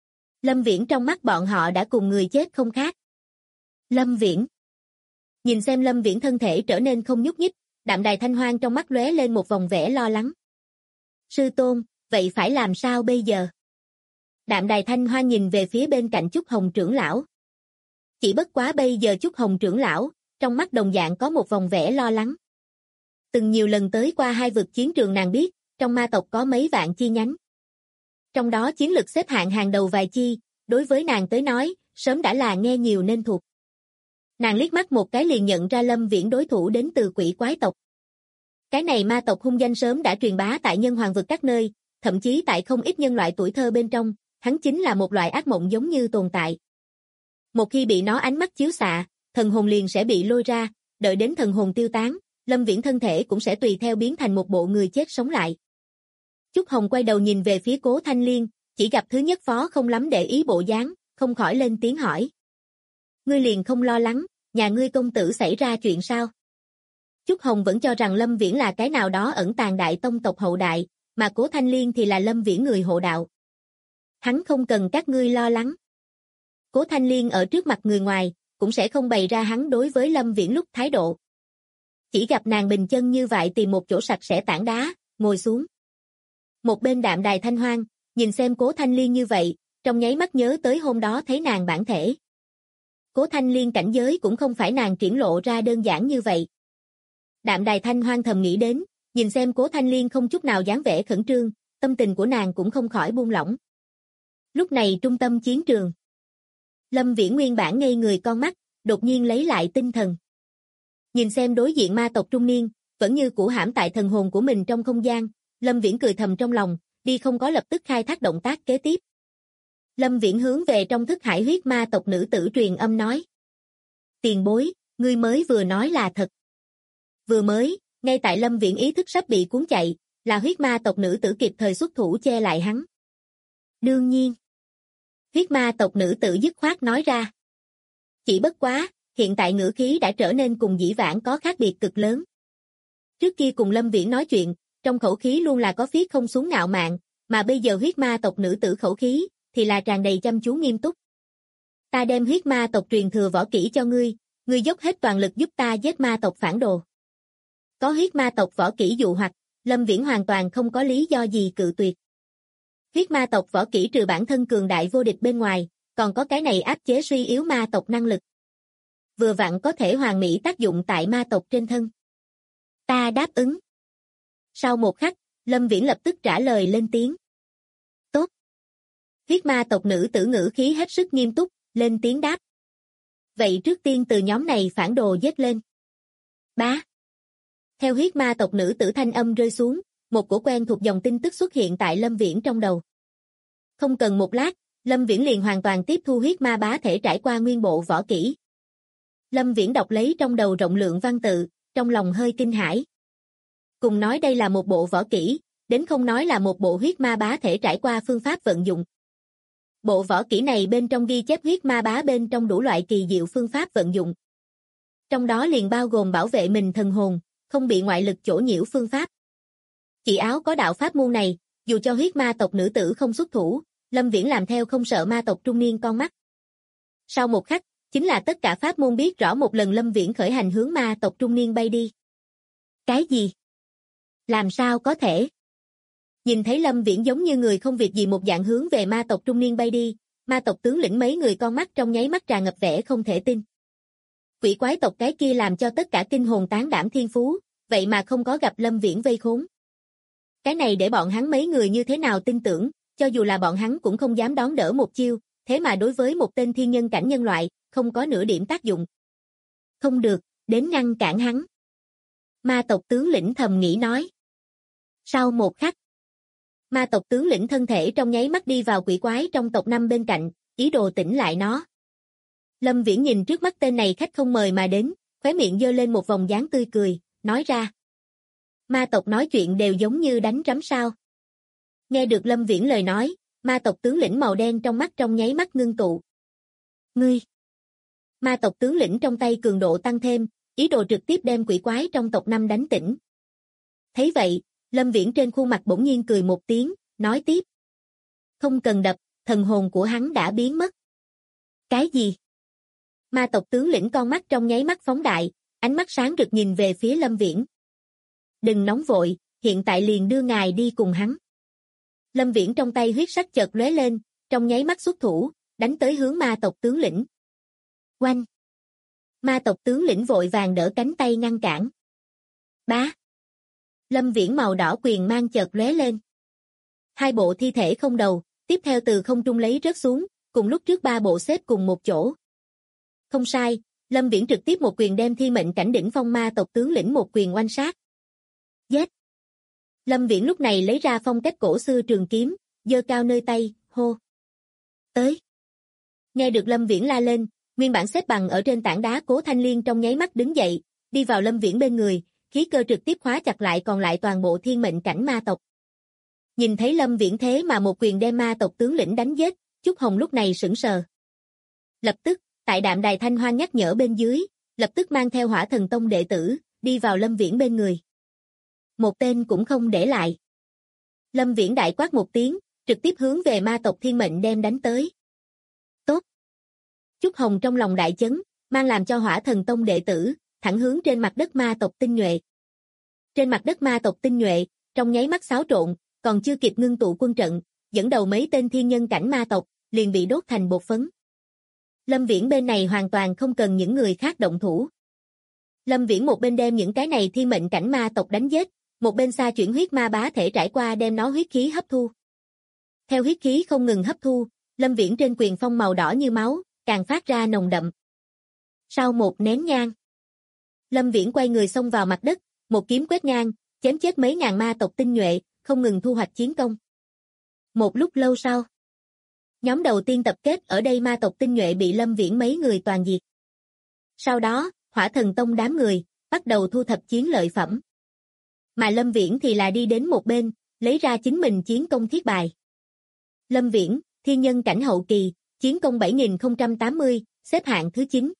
Lâm Viễn trong mắt bọn họ đã cùng người chết không khác. Lâm Viễn. Nhìn xem Lâm Viễn thân thể trở nên không nhúc nhích, Đạm Đài Thanh Hoang trong mắt lóe lên một vòng vẻ lo lắng. Sư tôn, vậy phải làm sao bây giờ? Đạm Đài Thanh Hoang nhìn về phía bên cạnh Chúc Hồng trưởng lão. Chỉ bất quá bây giờ Chúc Hồng trưởng lão, trong mắt đồng dạng có một vòng vẻ lo lắng. Từng nhiều lần tới qua hai vực chiến trường nàng biết, trong ma tộc có mấy vạn chi nhánh. Trong đó chiến lực xếp hạng hàng đầu vài chi, đối với nàng tới nói, sớm đã là nghe nhiều nên thuộc. Nàng liếc mắt một cái liền nhận ra Lâm Viễn đối thủ đến từ quỷ quái tộc. Cái này ma tộc hung danh sớm đã truyền bá tại nhân hoàng vực các nơi, thậm chí tại không ít nhân loại tuổi thơ bên trong, hắn chính là một loại ác mộng giống như tồn tại. Một khi bị nó ánh mắt chiếu xạ, thần hồn liền sẽ bị lôi ra, đợi đến thần hồn tiêu tán, Lâm Viễn thân thể cũng sẽ tùy theo biến thành một bộ người chết sống lại. Chúc Hồng quay đầu nhìn về phía Cố Thanh Liên, chỉ gặp thứ nhất phó không lắm để ý bộ dáng, không khỏi lên tiếng hỏi. Ngươi liền không lo lắng, nhà ngươi công tử xảy ra chuyện sao? Chúc Hồng vẫn cho rằng Lâm Viễn là cái nào đó ẩn tàng đại tông tộc hậu đại, mà Cố Thanh Liên thì là Lâm Viễn người hộ đạo. Hắn không cần các ngươi lo lắng. Cố Thanh Liên ở trước mặt người ngoài, cũng sẽ không bày ra hắn đối với Lâm Viễn lúc thái độ. Chỉ gặp nàng bình chân như vậy tìm một chỗ sạch sẽ tảng đá, ngồi xuống. Một bên Đạm Đài Thanh Hoang, nhìn xem Cố Thanh Liên như vậy, trong nháy mắt nhớ tới hôm đó thấy nàng bản thể. Cố Thanh Liên cảnh giới cũng không phải nàng triển lộ ra đơn giản như vậy. Đạm Đài Thanh Hoang thầm nghĩ đến, nhìn xem Cố Thanh Liên không chút nào dáng vẻ khẩn trương, tâm tình của nàng cũng không khỏi buông lỏng. Lúc này trung tâm chiến trường. Lâm Viễn nguyên bản ngây người con mắt, đột nhiên lấy lại tinh thần. Nhìn xem đối diện ma tộc trung niên, vẫn như cũ hãm tại thần hồn của mình trong không gian, Lâm Viễn cười thầm trong lòng, đi không có lập tức khai thác động tác kế tiếp. Lâm Viễn hướng về trong thức hải huyết ma tộc nữ tử truyền âm nói. Tiền bối, ngươi mới vừa nói là thật. Vừa mới, ngay tại Lâm Viễn ý thức sắp bị cuốn chạy, là huyết ma tộc nữ tử kịp thời xuất thủ che lại hắn. Đương nhiên. Huyết ma tộc nữ tử dứt khoát nói ra. Chỉ bất quá, hiện tại ngữ khí đã trở nên cùng dĩ vãng có khác biệt cực lớn. Trước kia cùng Lâm Viễn nói chuyện, trong khẩu khí luôn là có phiết không xuống ngạo mạn, mà bây giờ huyết ma tộc nữ tử khẩu khí, thì là tràn đầy chăm chú nghiêm túc. Ta đem huyết ma tộc truyền thừa võ kỹ cho ngươi, ngươi dốc hết toàn lực giúp ta giết ma tộc phản đồ. Có huyết ma tộc võ kỹ dụ hoặc, Lâm Viễn hoàn toàn không có lý do gì cự tuyệt. Huyết ma tộc võ kỹ trừ bản thân cường đại vô địch bên ngoài, còn có cái này áp chế suy yếu ma tộc năng lực. Vừa vặn có thể hoàn mỹ tác dụng tại ma tộc trên thân. Ta đáp ứng. Sau một khắc, Lâm Viễn lập tức trả lời lên tiếng. Tốt. Huyết ma tộc nữ tử ngữ khí hết sức nghiêm túc, lên tiếng đáp. Vậy trước tiên từ nhóm này phản đồ giết lên. Bá. Theo huyết ma tộc nữ tử thanh âm rơi xuống, một cổ quen thuộc dòng tin tức xuất hiện tại Lâm Viễn trong đầu. Không cần một lát, Lâm Viễn liền hoàn toàn tiếp thu huyết ma bá thể trải qua nguyên bộ võ kỹ. Lâm Viễn đọc lấy trong đầu rộng lượng văn tự, trong lòng hơi kinh hãi. Cùng nói đây là một bộ võ kỹ, đến không nói là một bộ huyết ma bá thể trải qua phương pháp vận dụng. Bộ võ kỹ này bên trong ghi chép huyết ma bá bên trong đủ loại kỳ diệu phương pháp vận dụng. Trong đó liền bao gồm bảo vệ mình thần hồn, không bị ngoại lực chỗ nhiễu phương pháp. Chỉ áo có đạo pháp môn này, dù cho huyết ma tộc nữ tử không xuất thủ, Lâm Viễn làm theo không sợ ma tộc trung niên con mắt. Sau một khắc, chính là tất cả pháp môn biết rõ một lần Lâm Viễn khởi hành hướng ma tộc trung niên bay đi. Cái gì? Làm sao có thể? Nhìn thấy Lâm Viễn giống như người không việc gì một dạng hướng về ma tộc trung niên bay đi, ma tộc tướng lĩnh mấy người con mắt trong nháy mắt tràn ngập vẻ không thể tin. Quỷ quái tộc cái kia làm cho tất cả kinh hồn tán đảm thiên phú, vậy mà không có gặp Lâm Viễn vây khốn. Cái này để bọn hắn mấy người như thế nào tin tưởng, cho dù là bọn hắn cũng không dám đón đỡ một chiêu, thế mà đối với một tên thiên nhân cảnh nhân loại, không có nửa điểm tác dụng. Không được, đến ngăn cản hắn. Ma tộc tướng lĩnh thầm nghĩ nói. Sau một khắc, ma tộc tướng lĩnh thân thể trong nháy mắt đi vào quỷ quái trong tộc năm bên cạnh, ý đồ tỉnh lại nó. Lâm Viễn nhìn trước mắt tên này khách không mời mà đến, khóe miệng giơ lên một vòng dáng tươi cười, nói ra. Ma tộc nói chuyện đều giống như đánh rắm sao. Nghe được Lâm Viễn lời nói, ma tộc tướng lĩnh màu đen trong mắt trong nháy mắt ngưng tụ. Ngươi! Ma tộc tướng lĩnh trong tay cường độ tăng thêm, ý đồ trực tiếp đem quỷ quái trong tộc năm đánh tỉnh. Thấy vậy, Lâm Viễn trên khuôn mặt bỗng nhiên cười một tiếng, nói tiếp. Không cần đập, thần hồn của hắn đã biến mất. Cái gì? Ma tộc tướng lĩnh con mắt trong nháy mắt phóng đại, ánh mắt sáng rực nhìn về phía Lâm Viễn. Đừng nóng vội, hiện tại liền đưa ngài đi cùng hắn. Lâm Viễn trong tay huyết sắc chợt lóe lên, trong nháy mắt xuất thủ, đánh tới hướng ma tộc tướng lĩnh. Oanh! Ma tộc tướng lĩnh vội vàng đỡ cánh tay ngăn cản. Bá! Lâm Viễn màu đỏ quyền mang chợt lóe lên. Hai bộ thi thể không đầu, tiếp theo từ không trung lấy rớt xuống, cùng lúc trước ba bộ xếp cùng một chỗ. Không sai, Lâm Viễn trực tiếp một quyền đem thi mệnh cảnh đỉnh phong ma tộc tướng lĩnh một quyền oanh sát. Giết! Lâm Viễn lúc này lấy ra phong cách cổ xưa trường kiếm, giơ cao nơi tay, hô. Tới! Nghe được Lâm Viễn la lên, nguyên bản xếp bằng ở trên tảng đá Cố Thanh Liên trong nháy mắt đứng dậy, đi vào Lâm Viễn bên người, khí cơ trực tiếp khóa chặt lại còn lại toàn bộ thiên mệnh cảnh ma tộc. Nhìn thấy Lâm Viễn thế mà một quyền đem ma tộc tướng lĩnh đánh giết, Trúc Hồng lúc này sững sờ. Lập tức, tại đạm đài thanh hoan nhắc nhở bên dưới, lập tức mang theo Hỏa Thần Tông đệ tử, đi vào Lâm Viễn bên người. Một tên cũng không để lại. Lâm Viễn đại quát một tiếng, trực tiếp hướng về ma tộc thiên mệnh đem đánh tới. Tốt! Trúc Hồng trong lòng đại chấn, mang làm cho Hỏa Thần Tông đệ tử, thẳng hướng trên mặt đất ma tộc tinh nhuệ. Trên mặt đất ma tộc tinh nhuệ, trong nháy mắt xáo trộn, còn chưa kịp ngưng tụ quân trận, dẫn đầu mấy tên thiên nhân cảnh ma tộc, liền bị đốt thành bột phấn. Lâm Viễn bên này hoàn toàn không cần những người khác động thủ. Lâm Viễn một bên đem những cái này thiên mệnh cảnh ma tộc đánh giết, một bên xa chuyển huyết ma bá thể trải qua đem nó huyết khí hấp thu. Theo huyết khí không ngừng hấp thu, Lâm Viễn trên quyền phong màu đỏ như máu, càng phát ra nồng đậm. Sau một nén nhang, Lâm Viễn quay người xông vào mặt đất, một kiếm quét ngang, chém chết mấy ngàn ma tộc tinh nhuệ, không ngừng thu hoạch chiến công. Một lúc lâu sau, nhóm đầu tiên tập kết ở đây ma tộc tinh nhuệ bị Lâm Viễn mấy người toàn diệt. Sau đó, Hỏa Thần Tông đám người, bắt đầu thu thập chiến lợi phẩm. Mà Lâm Viễn thì là đi đến một bên, lấy ra chính mình chiến công thiết bài. Lâm Viễn, thiên nhân cảnh hậu kỳ, chiến công 7080, xếp hạng thứ 9.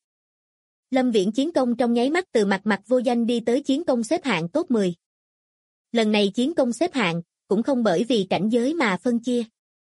Lâm Viễn chiến công trong nháy mắt từ mặt mặt vô danh đi tới chiến công xếp hạng top 10. Lần này chiến công xếp hạng, cũng không bởi vì cảnh giới mà phân chia.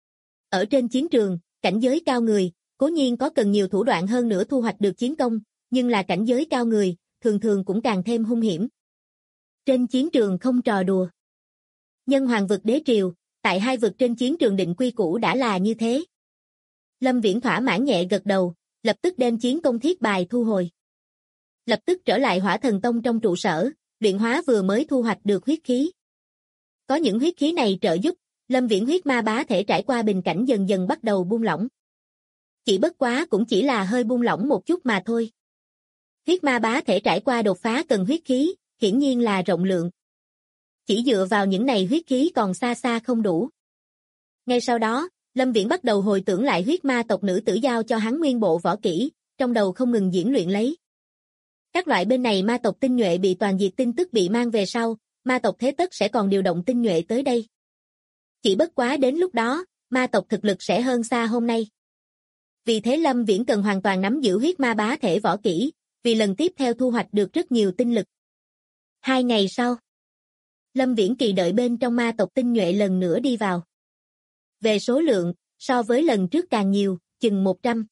Ở trên chiến trường, cảnh giới cao người, cố nhiên có cần nhiều thủ đoạn hơn nữa thu hoạch được chiến công, nhưng là cảnh giới cao người, thường thường cũng càng thêm hung hiểm. Trên chiến trường không trò đùa. Nhân hoàng vực đế triều, tại hai vực trên chiến trường định quy củ đã là như thế. Lâm Viễn thỏa mãn nhẹ gật đầu, lập tức đem chiến công thiết bài thu hồi. Lập tức trở lại Hỏa Thần Tông trong trụ sở, luyện hóa vừa mới thu hoạch được huyết khí. Có những huyết khí này trợ giúp, Lâm Viễn huyết ma bá thể trải qua bình cảnh dần dần bắt đầu buông lỏng. Chỉ bất quá cũng chỉ là hơi buông lỏng một chút mà thôi. Huyết ma bá thể trải qua đột phá cần huyết khí, hiển nhiên là rộng lượng. Chỉ dựa vào những này huyết khí còn xa xa không đủ. Ngay sau đó, Lâm Viễn bắt đầu hồi tưởng lại huyết ma tộc nữ tử giao cho hắn nguyên bộ võ kỹ, trong đầu không ngừng diễn luyện lấy. Các loại bên này ma tộc tinh nhuệ bị toàn diệt tin tức bị mang về sau, ma tộc thế tất sẽ còn điều động tinh nhuệ tới đây. Chỉ bất quá đến lúc đó, ma tộc thực lực sẽ hơn xa hôm nay. Vì thế Lâm Viễn cần hoàn toàn nắm giữ huyết ma bá thể võ kỹ, vì lần tiếp theo thu hoạch được rất nhiều tinh lực. 2 ngày sau, Lâm Viễn kỳ đợi bên trong ma tộc tinh nhuệ lần nữa đi vào. Về số lượng, so với lần trước càng nhiều, chừng 100.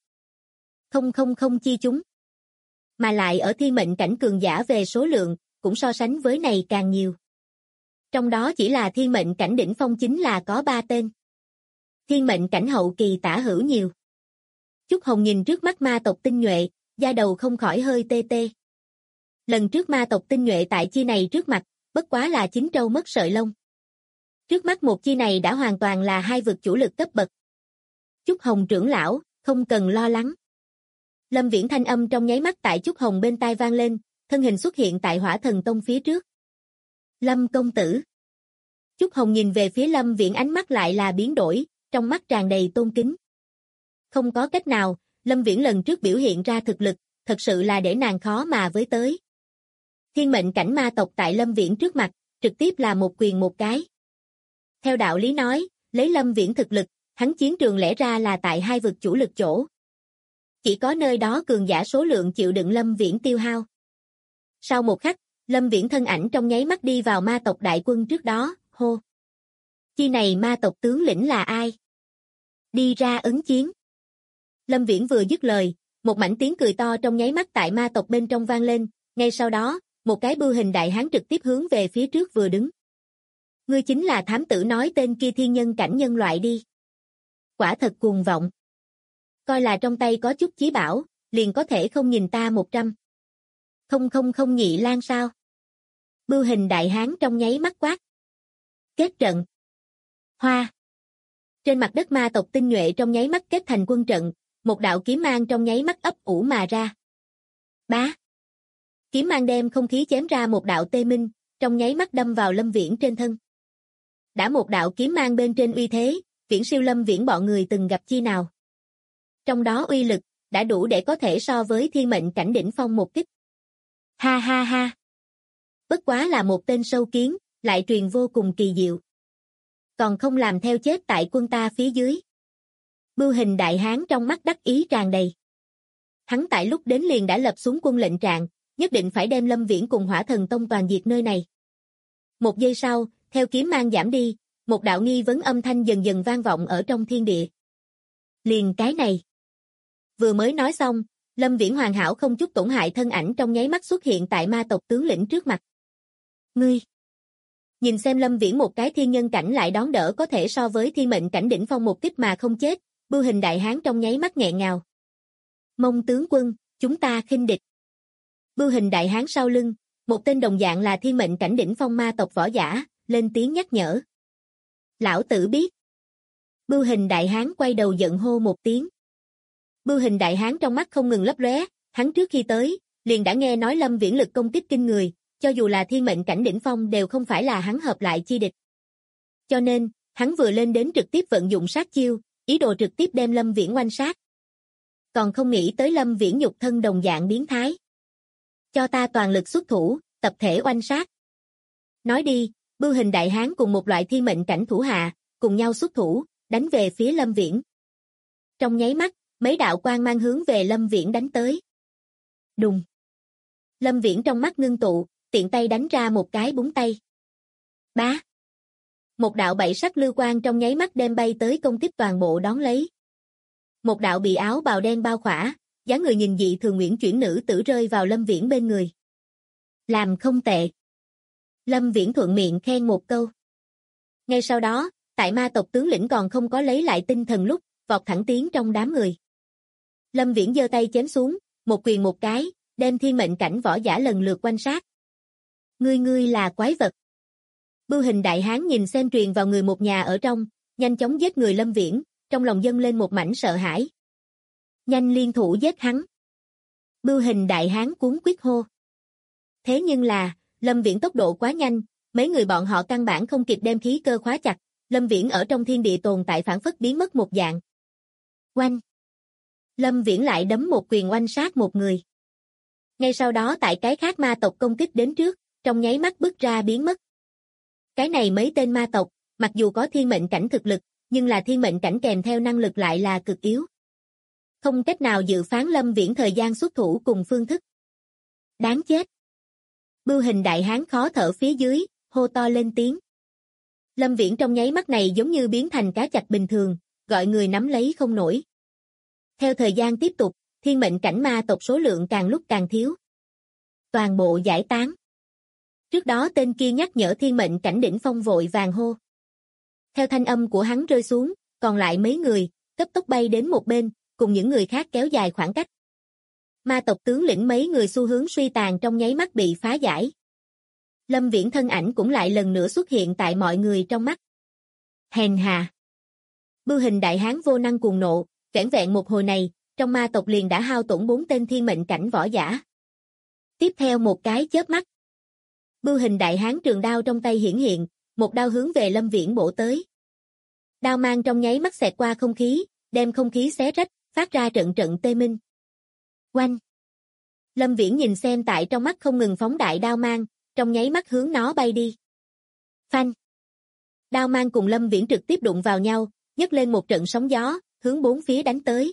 Không chi chúng. Mà lại ở thiên mệnh cảnh cường giả về số lượng, cũng so sánh với này càng nhiều. Trong đó chỉ là thiên mệnh cảnh đỉnh phong chính là có 3 tên. Thiên mệnh cảnh hậu kỳ tả hữu nhiều. Chúc Hồng nhìn trước mắt ma tộc tinh nhuệ, da đầu không khỏi hơi tê tê. Lần trước ma tộc tinh nhuệ tại chi này trước mặt, bất quá là chín trâu mất sợi lông. Trước mắt một chi này đã hoàn toàn là hai vực chủ lực cấp bậc. Chúc Hồng trưởng lão, không cần lo lắng. Lâm Viễn thanh âm trong nháy mắt tại Chúc Hồng bên tai vang lên, thân hình xuất hiện tại Hỏa Thần Tông phía trước. Lâm công tử. Chúc Hồng nhìn về phía Lâm Viễn, ánh mắt lại là biến đổi, trong mắt tràn đầy tôn kính. Không có cách nào, Lâm Viễn lần trước biểu hiện ra thực lực, thật sự là để nàng khó mà với tới. Thiên mệnh cảnh ma tộc tại Lâm Viễn trước mặt, trực tiếp là một quyền một cái. Theo đạo lý nói, lấy Lâm Viễn thực lực, hắn chiến trường lẽ ra là tại hai vực chủ lực chỗ. Chỉ có nơi đó cường giả số lượng chịu đựng Lâm Viễn tiêu hao. Sau một khắc, Lâm Viễn thân ảnh trong nháy mắt đi vào ma tộc đại quân trước đó, hô. Chi này ma tộc tướng lĩnh là ai? Đi ra ứng chiến. Lâm Viễn vừa dứt lời, một mảnh tiếng cười to trong nháy mắt tại ma tộc bên trong vang lên, ngay sau đó, một cái bưu hình đại hán trực tiếp hướng về phía trước vừa đứng. Ngươi chính là thám tử nói tên kia thiên nhân cảnh nhân loại đi. Quả thật cuồng vọng. Coi là trong tay có chút chí bảo, liền có thể không nhìn ta 100. Không nhị lan sao? Bưu hình đại hán trong nháy mắt quát. Kết trận. Hoa. Trên mặt đất ma tộc tinh nhuệ trong nháy mắt kết thành quân trận, một đạo kiếm mang trong nháy mắt ấp ủ mà ra. Bá. Kiếm mang đem không khí chém ra một đạo tê minh, trong nháy mắt đâm vào Lâm Viễn trên thân. Đã một đạo kiếm mang bên trên uy thế, viễn siêu Lâm Viễn bọn người từng gặp chi nào. Trong đó uy lực, đã đủ để có thể so với thiên mệnh cảnh đỉnh phong một kích. Ha ha ha. Bất quá là một tên sâu kiến, lại truyền vô cùng kỳ diệu. Còn không làm theo chết tại quân ta phía dưới. Bưu hình đại hán trong mắt đắc ý tràn đầy. Hắn tại lúc đến liền đã lập xuống quân lệnh trạng, nhất định phải đem Lâm Viễn cùng Hỏa Thần Tông toàn diệt nơi này. Một giây sau, theo kiếm mang giảm đi, một đạo nghi vấn âm thanh dần dần vang vọng ở trong thiên địa. Liền cái này. Vừa mới nói xong, Lâm Viễn hoàn hảo không chút tổn hại thân ảnh trong nháy mắt xuất hiện tại ma tộc tướng lĩnh trước mặt. Ngươi. Nhìn xem Lâm Viễn một cái thiên nhân cảnh lại đón đỡ có thể so với thiên mệnh cảnh đỉnh phong một kích mà không chết, bưu hình đại hán trong nháy mắt nghẹn ngào. Mông tướng quân, chúng ta khinh địch. Bưu hình đại hán sau lưng, một tên đồng dạng là thiên mệnh cảnh đỉnh phong ma tộc võ giả, lên tiếng nhắc nhở. Lão tử biết. Bưu hình đại hán quay đầu giận hô một tiếng. Bưu hình đại hán trong mắt không ngừng lấp lóe, hắn trước khi tới, liền đã nghe nói Lâm Viễn lực công kích kinh người, cho dù là thiên mệnh cảnh đỉnh phong đều không phải là hắn hợp lại chi địch. Cho nên, hắn vừa lên đến trực tiếp vận dụng sát chiêu, ý đồ trực tiếp đem Lâm Viễn oanh sát. Còn không nghĩ tới Lâm Viễn nhục thân đồng dạng biến thái. Cho ta toàn lực xuất thủ, tập thể oanh sát. Nói đi, bưu hình đại hán cùng một loại thiên mệnh cảnh thủ hạ, cùng nhau xuất thủ, đánh về phía Lâm Viễn. Trong nháy mắt, mấy đạo quang mang hướng về Lâm Viễn đánh tới. Đùng. Lâm Viễn trong mắt ngưng tụ, tiện tay đánh ra một cái búng tay. Bá. Một đạo bảy sắc lưu quang trong nháy mắt đem bay tới công kích toàn bộ đón lấy. Một đạo bị áo bào đen bao khỏa, dáng người nhìn dị thường uyển chuyển nữ tử rơi vào Lâm Viễn bên người. Làm không tệ. Lâm Viễn thuận miệng khen một câu. Ngay sau đó, tại ma tộc tướng lĩnh còn không có lấy lại tinh thần lúc, vọt thẳng tiến trong đám người. Lâm Viễn giơ tay chém xuống, một quyền một cái, đem thiên mệnh cảnh võ giả lần lượt quanh sát. Ngươi là quái vật. Bưu hình đại hán nhìn xem truyền vào người một nhà ở trong, nhanh chóng giết người Lâm Viễn, trong lòng dâng lên một mảnh sợ hãi. Nhanh liên thủ giết hắn. Bưu hình đại hán cuống quyết hô. Thế nhưng là, Lâm Viễn tốc độ quá nhanh, mấy người bọn họ căn bản không kịp đem khí cơ khóa chặt, Lâm Viễn ở trong thiên địa tồn tại phản phất biến mất một dạng. Oanh. Lâm Viễn lại đấm một quyền oanh sát một người. Ngay sau đó tại cái khác ma tộc công kích đến trước, trong nháy mắt bước ra biến mất. Cái này mấy tên ma tộc, mặc dù có thiên mệnh cảnh thực lực, nhưng là thiên mệnh cảnh kèm theo năng lực lại là cực yếu. Không cách nào dự phán Lâm Viễn thời gian xuất thủ cùng phương thức. Đáng chết. Bưu hình đại hán khó thở phía dưới, hô to lên tiếng. Lâm Viễn trong nháy mắt này giống như biến thành cá chạch bình thường, gọi người nắm lấy không nổi. Theo thời gian tiếp tục, thiên mệnh cảnh ma tộc số lượng càng lúc càng thiếu. Toàn bộ giải tán. Trước đó tên kia nhắc nhở thiên mệnh cảnh đỉnh phong vội vàng hô. Theo thanh âm của hắn rơi xuống, còn lại mấy người, cấp tốc bay đến một bên, cùng những người khác kéo dài khoảng cách. Ma tộc tướng lĩnh mấy người xu hướng suy tàn trong nháy mắt bị phá giải. Lâm Viễn thân ảnh cũng lại lần nữa xuất hiện tại mọi người trong mắt. Hèn hà. Bưu Hình đại hán vô năng cuồng nộ, vẻn vẹn một hồi này, trong ma tộc liền đã hao tổn 4 tên thiên mệnh cảnh võ giả. Tiếp theo một cái chớp mắt. Bưu Hình đại hán trường đao trong tay hiển hiện, một đao hướng về Lâm Viễn bổ tới. Đao mang trong nháy mắt xẹt qua không khí, đem không khí xé rách, phát ra trận trận tê minh. Oanh! Lâm Viễn nhìn xem tại trong mắt không ngừng phóng đại đao mang, trong nháy mắt hướng nó bay đi. Phanh! Đao mang cùng Lâm Viễn trực tiếp đụng vào nhau, nhấc lên một trận sóng gió, hướng bốn phía đánh tới.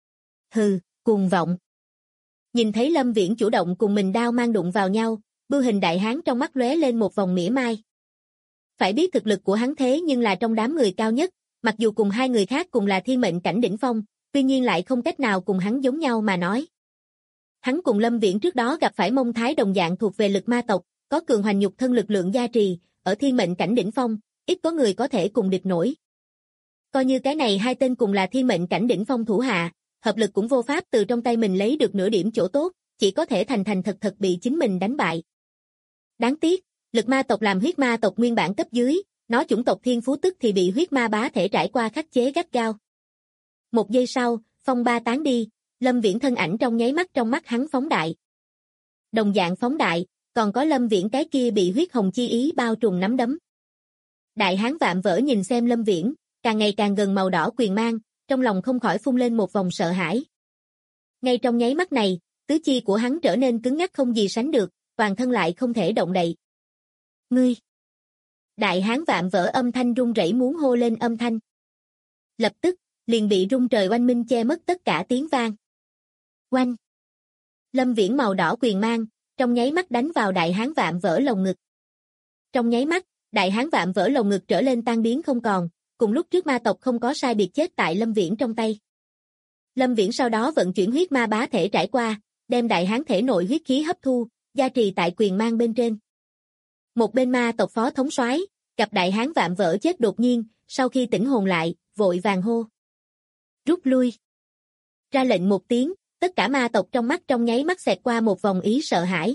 Hừ, cuồng vọng! Nhìn thấy Lâm Viễn chủ động cùng mình đao mang đụng vào nhau, Bưu Hình đại hán trong mắt lóe lên một vòng mỉa mai. Phải biết thực lực của hắn thế nhưng là trong đám người cao nhất, mặc dù cùng hai người khác cùng là thiên mệnh cảnh đỉnh phong, tuy nhiên lại không cách nào cùng hắn giống nhau mà nói. Hắn cùng Lâm Viễn trước đó gặp phải Mông Thái đồng dạng thuộc về lực ma tộc, có cường hoành nhục thân lực lượng gia trì, ở thiên mệnh cảnh đỉnh phong, ít có người có thể cùng địch nổi. Coi như cái này hai tên cùng là thiên mệnh cảnh đỉnh phong thủ hạ, hợp lực cũng vô pháp từ trong tay mình lấy được nửa điểm chỗ tốt, chỉ có thể thành thành thật thật bị chính mình đánh bại. Đáng tiếc, lực ma tộc làm huyết ma tộc nguyên bản cấp dưới, nó chủng tộc thiên phú tức thì bị huyết ma bá thể trải qua khắc chế gắt gao. Một giây sau, phong ba tán đi, Lâm Viễn thân ảnh trong nháy mắt trong mắt hắn phóng đại. Đồng dạng phóng đại, còn có Lâm Viễn cái kia bị huyết hồng chi ý bao trùm nắm đấm. Đại hán vạm vỡ nhìn xem Lâm Viễn, càng ngày càng gần màu đỏ quyền mang, trong lòng không khỏi phun lên một vòng sợ hãi. Ngay trong nháy mắt này, tứ chi của hắn trở nên cứng ngắc không gì sánh được, toàn thân lại không thể động đậy. Ngươi! Đại hán vạm vỡ âm thanh run rẩy muốn hô lên âm thanh. Lập tức, liền bị rung trời oanh minh che mất tất cả tiếng vang. Oanh! Lâm Viễn màu đỏ quyền mang, trong nháy mắt đánh vào đại hán vạm vỡ lồng ngực. Trong nháy mắt, đại hán vạm vỡ lồng ngực trở lên tan biến không còn, cùng lúc trước ma tộc không có sai biệt chết tại Lâm Viễn trong tay. Lâm Viễn sau đó vận chuyển huyết ma bá thể trải qua, đem đại hán thể nội huyết khí hấp thu, gia trì tại quyền mang bên trên. Một bên ma tộc phó thống soái, gặp đại hán vạm vỡ chết đột nhiên, sau khi tỉnh hồn lại, vội vàng hô. Rút lui. Ra lệnh một tiếng, tất cả ma tộc trong mắt trong nháy mắt xẹt qua một vòng ý sợ hãi.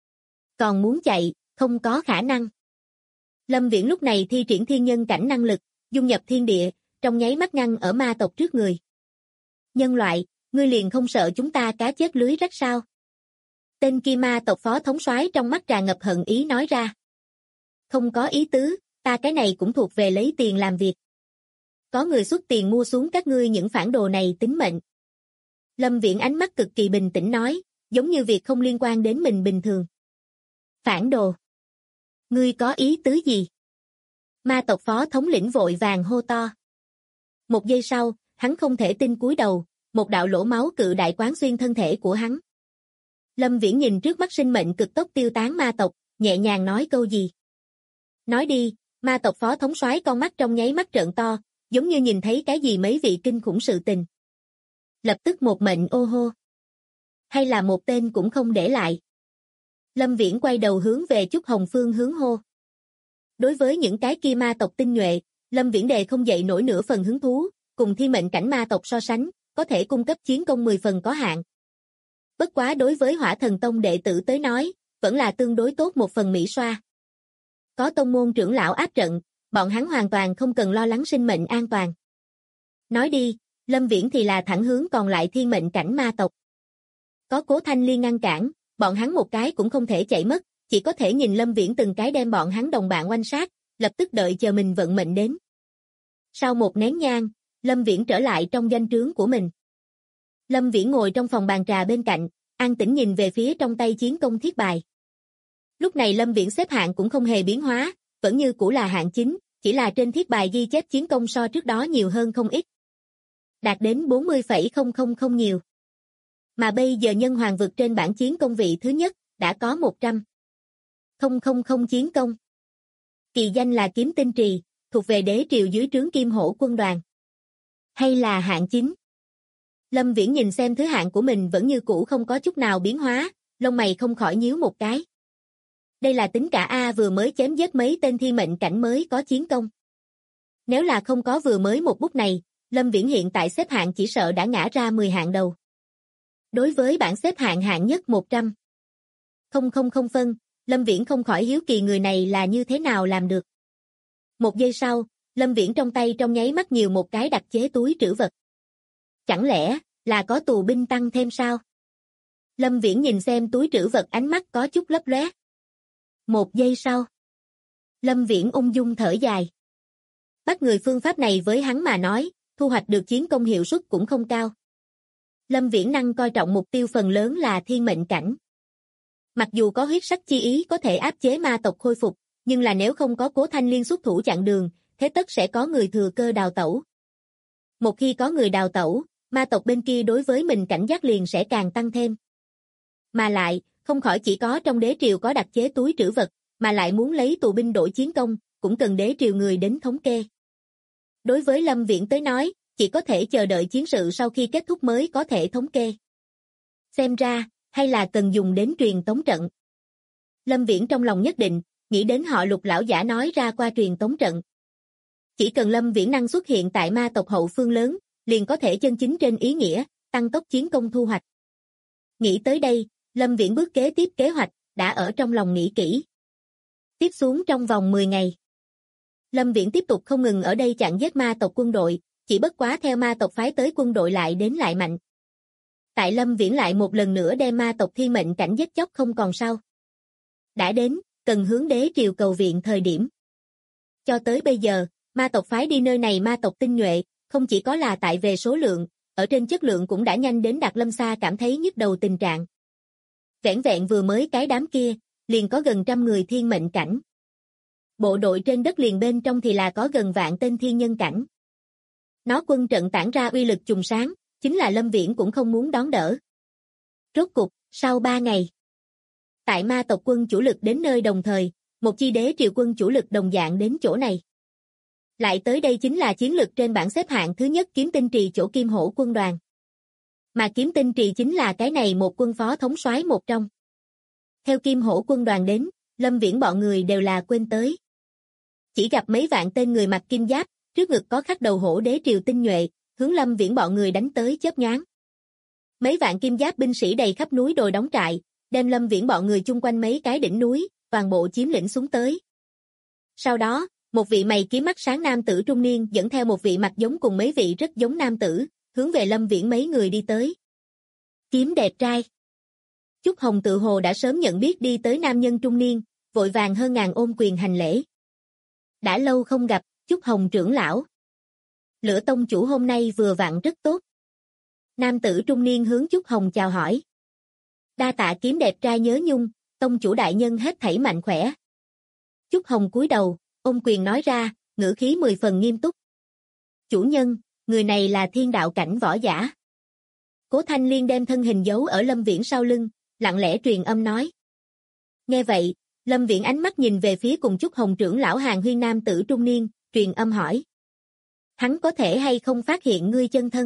Còn muốn chạy, không có khả năng. Lâm Viễn lúc này thi triển thiên nhân cảnh năng lực, dung nhập thiên địa, trong nháy mắt ngăn ở ma tộc trước người. Nhân loại, ngươi liền không sợ chúng ta cá chết lưới rách sao? Tên kia ma tộc phó thống soái trong mắt tràn ngập hận ý nói ra. Không có ý tứ, ta cái này cũng thuộc về lấy tiền làm việc. Có người xuất tiền mua xuống các ngươi những phản đồ này tính mệnh. Lâm Viễn ánh mắt cực kỳ bình tĩnh nói, giống như việc không liên quan đến mình bình thường. Phản đồ. Ngươi có ý tứ gì? Ma tộc phó thống lĩnh vội vàng hô to. Một giây sau, hắn không thể tin cúi đầu, một đạo lỗ máu cự đại quán xuyên thân thể của hắn. Lâm Viễn nhìn trước mắt sinh mệnh cực tốc tiêu tán ma tộc, nhẹ nhàng nói câu gì. Nói đi, ma tộc phó thống soái con mắt trong nháy mắt trợn to, giống như nhìn thấy cái gì mấy vị kinh khủng sự tình. Lập tức một mệnh ô hô. Hay là một tên cũng không để lại. Lâm Viễn quay đầu hướng về Chúc Hồng Phương hướng hô. Đối với những cái kia ma tộc tinh nhuệ, Lâm Viễn đề không dậy nổi nửa phần hứng thú, cùng thiên mệnh cảnh ma tộc so sánh, có thể cung cấp chiến công 10 phần có hạn. Bất quá đối với Hỏa Thần Tông đệ tử tới nói, vẫn là tương đối tốt một phần mỹ xoa. Có tông môn trưởng lão áp trận, bọn hắn hoàn toàn không cần lo lắng sinh mệnh an toàn. Nói đi, Lâm Viễn thì là thẳng hướng còn lại thiên mệnh cảnh ma tộc. Có Cố Thanh Liên ngăn cản, bọn hắn một cái cũng không thể chạy mất, chỉ có thể nhìn Lâm Viễn từng cái đem bọn hắn đồng bạn oanh sát, lập tức đợi chờ mình vận mệnh đến. Sau một nén nhang, Lâm Viễn trở lại trong doanh trướng của mình. Lâm Viễn ngồi trong phòng bàn trà bên cạnh, an tĩnh nhìn về phía trong tay chiến công thiết bài. Lúc này Lâm Viễn xếp hạng cũng không hề biến hóa, vẫn như cũ là hạng 9, chỉ là trên thiết bài ghi chép chiến công so trước đó nhiều hơn không ít. Đạt đến 40,000 nhiều. Mà bây giờ nhân hoàng vực trên bảng chiến công vị thứ nhất, đã có 100,000 chiến công. Kỳ danh là Kiếm Tinh Trì, thuộc về đế triều dưới trướng Kim Hổ quân đoàn. Hay là hạng 9? Lâm Viễn nhìn xem thứ hạng của mình vẫn như cũ không có chút nào biến hóa, lông mày không khỏi nhíu một cái. Đây là tính cả A vừa mới chém giết mấy tên thiên mệnh cảnh mới có chiến công. Nếu là không có vừa mới một bút này, Lâm Viễn hiện tại xếp hạng chỉ sợ đã ngã ra 10 hạng đầu. Đối với bảng xếp hạng hạng nhất 100. 000 phân, Lâm Viễn không khỏi hiếu kỳ người này là như thế nào làm được. Một giây sau, Lâm Viễn trong tay trong nháy mắt nhiều một cái đặc chế túi trữ vật. Chẳng lẽ là có tù binh tăng thêm sao? Lâm Viễn nhìn xem túi trữ vật ánh mắt có chút lấp lóe. Một giây sau, Lâm Viễn ung dung thở dài. Bắt người phương pháp này với hắn mà nói, thu hoạch được chiến công hiệu suất cũng không cao. Lâm Viễn năng coi trọng mục tiêu phần lớn là thiên mệnh cảnh. Mặc dù có huyết sắc chi ý có thể áp chế ma tộc khôi phục, nhưng là nếu không có Cố Thanh Liên xuất thủ chặn đường, thế tất sẽ có người thừa cơ đào tẩu. Một khi có người đào tẩu, ma tộc bên kia đối với mình cảnh giác liền sẽ càng tăng thêm. Mà lại, không khỏi chỉ có trong đế triều có đặc chế túi trữ vật, mà lại muốn lấy tù binh đổi chiến công, cũng cần đế triều người đến thống kê. Đối với Lâm Viễn tới nói, chỉ có thể chờ đợi chiến sự sau khi kết thúc mới có thể thống kê. Xem ra, hay là cần dùng đến truyền tống trận. Lâm Viễn trong lòng nhất định, nghĩ đến họ Lục lão giả nói ra qua truyền tống trận. Chỉ cần Lâm Viễn năng xuất hiện tại ma tộc hậu phương lớn, liền có thể chân chính trên ý nghĩa, tăng tốc chiến công thu hoạch. Nghĩ tới đây, Lâm Viễn bước kế tiếp kế hoạch, đã ở trong lòng nghĩ kỹ. Tiếp xuống trong vòng 10 ngày. Lâm Viễn tiếp tục không ngừng ở đây chặn giết ma tộc quân đội, chỉ bất quá theo ma tộc phái tới quân đội lại đến lại mạnh. Tại Lâm Viễn lại một lần nữa đem ma tộc thiên mệnh cảnh giết chóc không còn sau. Đã đến, cần hướng đế triều cầu viện thời điểm. Cho tới bây giờ, ma tộc phái đi nơi này ma tộc tinh nhuệ, không chỉ có là tại về số lượng, ở trên chất lượng cũng đã nhanh đến đạt Lâm Sa cảm thấy nhức đầu tình trạng. Vẻn vẹn vừa mới cái đám kia, liền có gần 100 người thiên mệnh cảnh. Bộ đội trên đất liền bên trong thì là có gần vạn tên thiên nhân cảnh. Nó quân trận tản ra uy lực trùng sáng, chính là Lâm Viễn cũng không muốn đón đỡ. Rốt cục, sau 3 ngày. Tại ma tộc quân chủ lực đến nơi đồng thời, một chi đế triều quân chủ lực đồng dạng đến chỗ này. Lại tới đây chính là chiến lực trên bảng xếp hạng thứ nhất Kiếm Tinh Trì chỗ Kim Hổ quân đoàn. Mà Kiếm Tinh Trì chính là cái này một quân phó thống soái một trong. Theo Kim Hổ quân đoàn đến, Lâm Viễn bọn người đều là quên tới. Chỉ gặp mấy vạn tên người mặc kim giáp, trước ngực có khắc đầu hổ đế triều tinh nhuệ, hướng Lâm Viễn bọn người đánh tới chớp nhoáng. Mấy vạn kim giáp binh sĩ đầy khắp núi đồi đóng trại, đem Lâm Viễn bọn người chung quanh mấy cái đỉnh núi, toàn bộ chiếm lĩnh xuống tới. Sau đó, một vị mày kiếm mắt sáng nam tử trung niên dẫn theo một vị mặt giống cùng mấy vị rất giống nam tử, hướng về Lâm Viễn mấy người đi tới. Kiếm đẹp trai. Chúc Hồng tự hồ đã sớm nhận biết đi tới nam nhân trung niên, vội vàng hơn ngàn ôm quyền hành lễ. Đã lâu không gặp, Chúc Hồng trưởng lão. Lửa tông chủ hôm nay vừa vặn rất tốt. Nam tử trung niên hướng Chúc Hồng chào hỏi. Đa tạ kiếm đẹp trai nhớ nhung, tông chủ đại nhân hết thảy mạnh khỏe. Chúc Hồng cúi đầu, ôm quyền nói ra, ngữ khí 10 phần nghiêm túc. Chủ nhân, người này là thiên đạo cảnh võ giả. Cố Thanh Liên đem thân hình giấu ở Lâm Viễn sau lưng, lặng lẽ truyền âm nói. Nghe vậy, Lâm Viễn ánh mắt nhìn về phía cùng Chúc Hồng trưởng lão Hàn Huyên nam tử trung niên, truyền âm hỏi. Hắn có thể hay không phát hiện ngươi chân thân?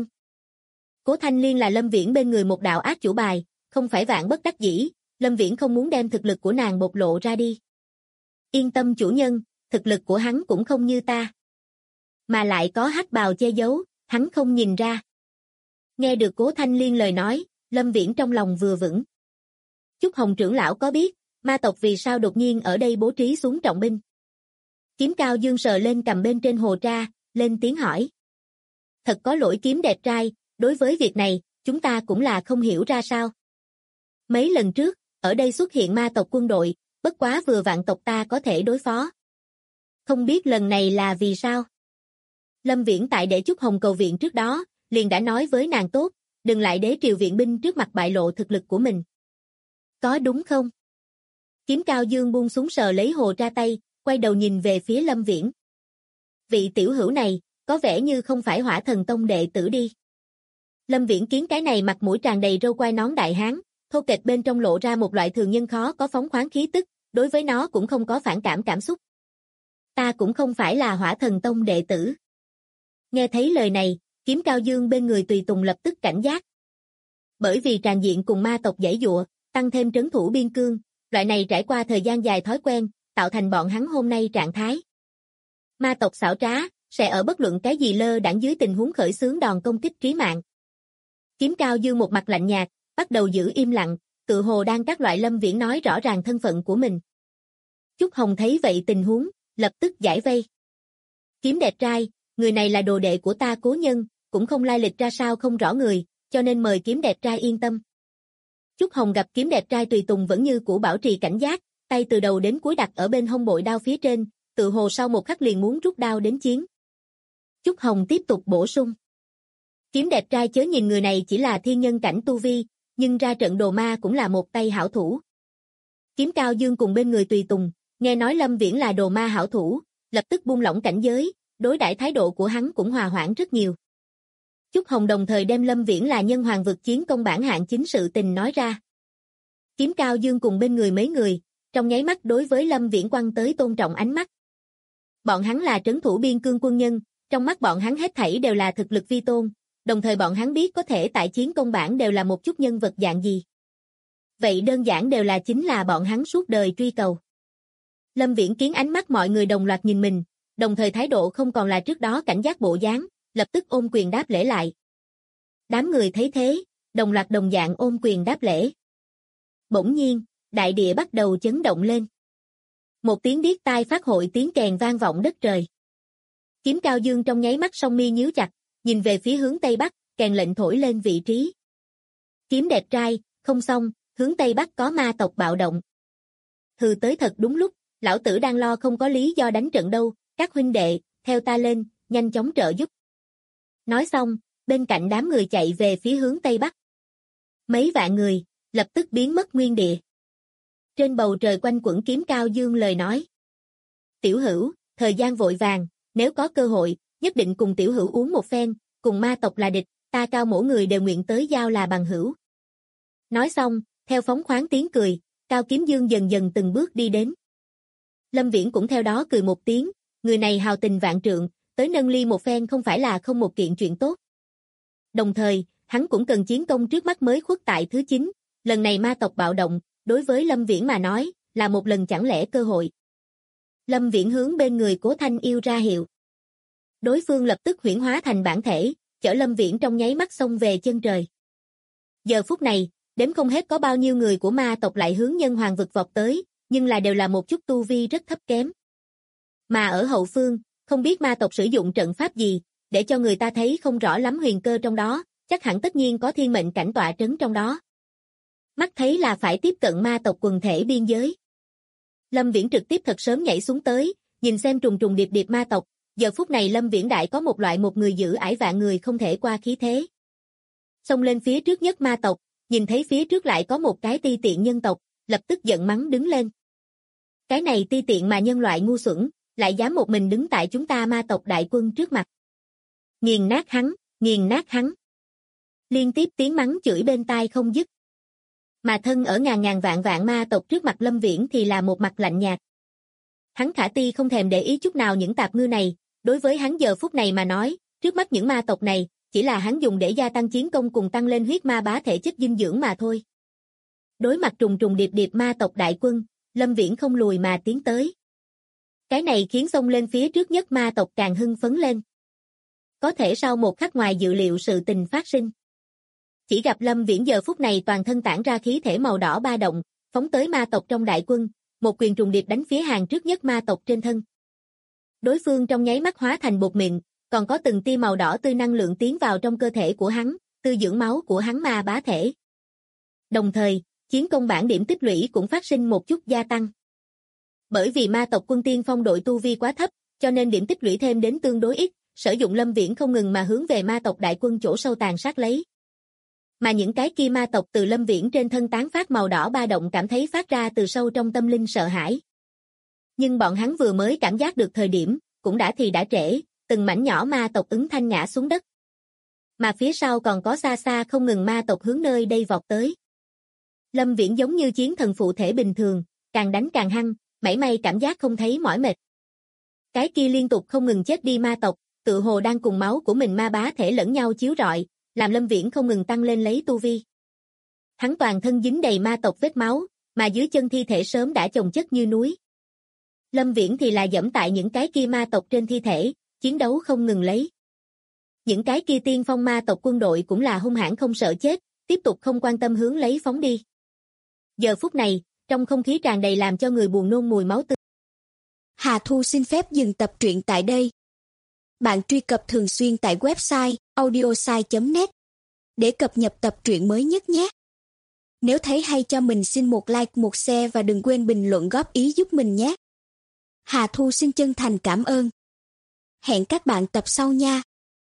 Cố Thanh Liên là Lâm Viễn bên người một đạo ác chủ bài, không phải vạn bất đắc dĩ, Lâm Viễn không muốn đem thực lực của nàng bộc lộ ra đi. Yên tâm chủ nhân, thực lực của hắn cũng không như ta. Mà lại có hắc bào che giấu, hắn không nhìn ra. Nghe được Cố Thanh Liên lời nói, Lâm Viễn trong lòng vừa vững. Chúc Hồng trưởng lão có biết, ma tộc vì sao đột nhiên ở đây bố trí xuống trọng binh? Kiếm Cao Dương sờ lên cầm bên trên hồ tra, lên tiếng hỏi. Thật có lỗi kiếm đẹp trai, đối với việc này, chúng ta cũng là không hiểu ra sao. Mấy lần trước, ở đây xuất hiện ma tộc quân đội, bất quá vừa vạn tộc ta có thể đối phó. Không biết lần này là vì sao? Lâm Viễn tại để Chúc Hồng cầu viện trước đó, liền đã nói với nàng tốt, đừng lại đế triều viện binh trước mặt bại lộ thực lực của mình. Có đúng không? Kiếm Cao Dương buông xuống sờ lấy hồ tra tay, quay đầu nhìn về phía Lâm Viễn. Vị tiểu hữu này, có vẻ như không phải Hỏa Thần Tông đệ tử đi. Lâm Viễn kiến cái này mặt mũi tràn đầy râu quai nón đại hán, thô kệch bên trong lộ ra một loại thường nhân khó có phóng khoáng khí tức, đối với nó cũng không có phản cảm cảm xúc. Ta cũng không phải là Hỏa Thần Tông đệ tử. Nghe thấy lời này, Kiếm Cao Dương bên người tùy tùng lập tức cảnh giác. Bởi vì tràn diện cùng ma tộc giãy giụa, tăng thêm trấn thủ biên cương, loại này trải qua thời gian dài thói quen, tạo thành bọn hắn hôm nay trạng thái. Ma tộc xảo trá, sẽ ở bất luận cái gì lơ đãng dưới tình huống khởi xướng đòn công kích trí mạng. Kiếm Cao Dương một mặt lạnh nhạt, bắt đầu giữ im lặng, tự hồ đang các loại Lâm Viễn nói rõ ràng thân phận của mình. Chúc Hồng thấy vậy tình huống, lập tức giải vây. Kiếm đẹp trai, người này là đồ đệ của ta Cố Nhân, cũng không lai lịch ra sao không rõ người, cho nên mời Kiếm đẹp trai yên tâm. Chúc Hồng gặp Kiếm đẹp trai tùy tùng vẫn như cũ bảo trì cảnh giác, tay từ đầu đến cuối đặt ở bên hông bội đao phía trên, tự hồ sau một khắc liền muốn rút đao đến chiến. Chúc Hồng tiếp tục bổ sung. Kiếm đẹp trai chớ nhìn người này chỉ là thiên nhân cảnh tu vi, nhưng ra trận đồ ma cũng là một tay hảo thủ. Kiếm Cao Dương cùng bên người tùy tùng, nghe nói Lâm Viễn là đồ ma hảo thủ, lập tức buông lỏng cảnh giới, đối đãi thái độ của hắn cũng hòa hoãn rất nhiều. Chúc Hồng đồng thời đem Lâm Viễn là nhân hoàng vực chiến công bản hạng chính sự tình nói ra. Kiếm Cao Dương cùng bên người mấy người, trong nháy mắt đối với Lâm Viễn quăng tới tôn trọng ánh mắt. Bọn hắn là trấn thủ biên cương quân nhân, trong mắt bọn hắn hết thảy đều là thực lực vi tôn, đồng thời bọn hắn biết có thể tại chiến công bản đều là một chút nhân vật dạng gì. Vậy đơn giản đều là chính là bọn hắn suốt đời truy cầu. Lâm Viễn kiến ánh mắt mọi người đồng loạt nhìn mình, đồng thời thái độ không còn là trước đó cảnh giác bộ dáng, lập tức ôm quyền đáp lễ lại. Đám người thấy thế, đồng loạt đồng dạng ôm quyền đáp lễ. Bỗng nhiên, đại địa bắt đầu chấn động lên. Một tiếng điếc tai phát hội tiếng kèn vang vọng đất trời. Kiếm Cao Dương trong nháy mắt song mi nhíu chặt, nhìn về phía hướng Tây Bắc, kèn lệnh thổi lên vị trí. Kiếm đẹp trai, không xong, hướng Tây Bắc có ma tộc bạo động. Hừ tới thật đúng lúc, lão tử đang lo không có lý do đánh trận đâu, các huynh đệ, theo ta lên, nhanh chóng trợ giúp. Nói xong, bên cạnh đám người chạy về phía hướng Tây Bắc. Mấy vạn người, lập tức biến mất nguyên địa. Trên bầu trời quanh quẩn Kiếm Cao Dương lời nói. Tiểu hữu, thời gian vội vàng, nếu có cơ hội, nhất định cùng tiểu hữu uống một phen, cùng ma tộc là địch, ta Cao mỗi người đều nguyện tới giao là bằng hữu. Nói xong, theo phóng khoáng tiếng cười, Cao Kiếm Dương dần dần từng bước đi đến. Lâm Viễn cũng theo đó cười một tiếng, người này hào tình vạn trượng, tới nâng ly một phen không phải là không một kiện chuyện tốt. Đồng thời, hắn cũng cần chiến công trước mắt mới khuất tại thứ 9, lần này ma tộc bạo động, đối với Lâm Viễn mà nói, là một lần chẳng lẽ cơ hội. Lâm Viễn hướng bên người Cố Thanh Yêu ra hiệu. Đối phương lập tức huyễn hóa thành bản thể, chở Lâm Viễn trong nháy mắt xông về chân trời. Giờ phút này, đếm không hết có bao nhiêu người của ma tộc lại hướng nhân hoàng vực vọt tới, nhưng là đều là một chút tu vi rất thấp kém. Mà ở hậu phương, không biết ma tộc sử dụng trận pháp gì, để cho người ta thấy không rõ lắm huyền cơ trong đó, chắc hẳn tất nhiên có thiên mệnh cảnh tọa trấn trong đó. Mắt thấy là phải tiếp cận ma tộc quần thể biên giới. Lâm Viễn trực tiếp thật sớm nhảy xuống tới, nhìn xem trùng trùng điệp điệp ma tộc, giờ phút này Lâm Viễn đại có một loại một người giữ ải vạn người không thể qua khí thế. Xông lên phía trước nhất ma tộc, nhìn thấy phía trước lại có một cái ti tiện nhân tộc, lập tức giận mắng đứng lên. Cái này ti tiện mà nhân loại ngu xuẩn, lại dám một mình đứng tại chúng ta ma tộc đại quân trước mặt. Nghiền nát hắn, nghiền nát hắn. Liên tiếp tiếng mắng chửi bên tai không dứt. Mà thân ở ngàn ngàn vạn vạn ma tộc trước mặt Lâm Viễn thì là một mặt lạnh nhạt. Hắn khả ti không thèm để ý chút nào những tạp ngư này, đối với hắn giờ phút này mà nói, trước mắt những ma tộc này, chỉ là hắn dùng để gia tăng chiến công cùng tăng lên huyết ma bá thể chất dinh dưỡng mà thôi. Đối mặt trùng trùng điệp điệp ma tộc đại quân, Lâm Viễn không lùi mà tiến tới. Cái này khiến xông lên phía trước nhất ma tộc càng hưng phấn lên. Có thể sau một khắc ngoài dự liệu sự tình phát sinh. Chỉ gặp Lâm Viễn giờ phút này toàn thân tản ra khí thể màu đỏ ba động, phóng tới ma tộc trong đại quân, một quyền trùng điệp đánh phía hàng trước nhất ma tộc trên thân. Đối phương trong nháy mắt hóa thành bột mịn, còn có từng tia màu đỏ tươi năng lượng tiến vào trong cơ thể của hắn, tư dưỡng máu của hắn ma bá thể. Đồng thời, chiến công bản điểm tích lũy cũng phát sinh một chút gia tăng. Bởi vì ma tộc quân tiên phong đội tu vi quá thấp, cho nên điểm tích lũy thêm đến tương đối ít, sử dụng Lâm Viễn không ngừng mà hướng về ma tộc đại quân chỗ sâu tàn sát lấy. Mà những cái kia ma tộc từ Lâm Viễn trên thân tán phát màu đỏ ba động cảm thấy phát ra từ sâu trong tâm linh sợ hãi. Nhưng bọn hắn vừa mới cảm giác được thời điểm, cũng đã trễ, từng mảnh nhỏ ma tộc ứng thanh ngã xuống đất. Mà phía sau còn có xa xa không ngừng ma tộc hướng nơi đây vọt tới. Lâm Viễn giống như chiến thần phụ thể bình thường, càng đánh càng hăng, mảy may cảm giác không thấy mỏi mệt. Cái kia liên tục không ngừng chết đi ma tộc, tự hồ đang cùng máu của mình ma bá thể lẫn nhau chiếu rọi, làm Lâm Viễn không ngừng tăng lên lấy tu vi. Hắn toàn thân dính đầy ma tộc vết máu, mà dưới chân thi thể sớm đã chồng chất như núi. Lâm Viễn thì là dẫm tại những cái kia ma tộc trên thi thể, chiến đấu không ngừng lấy. Những cái kia tiên phong ma tộc quân đội cũng là hung hãn không sợ chết, tiếp tục không quan tâm hướng lấy phóng đi. Giờ phút này, trong không khí tràn đầy làm cho người buồn nôn mùi máu tươi. Hà Thu xin phép dừng tập truyện tại đây. Bạn truy cập thường xuyên tại website audiosai.net để cập nhật tập truyện mới nhất nhé. Nếu thấy hay cho mình xin một like, một share và đừng quên bình luận góp ý giúp mình nhé. Hà Thu xin chân thành cảm ơn. Hẹn các bạn tập sau nha.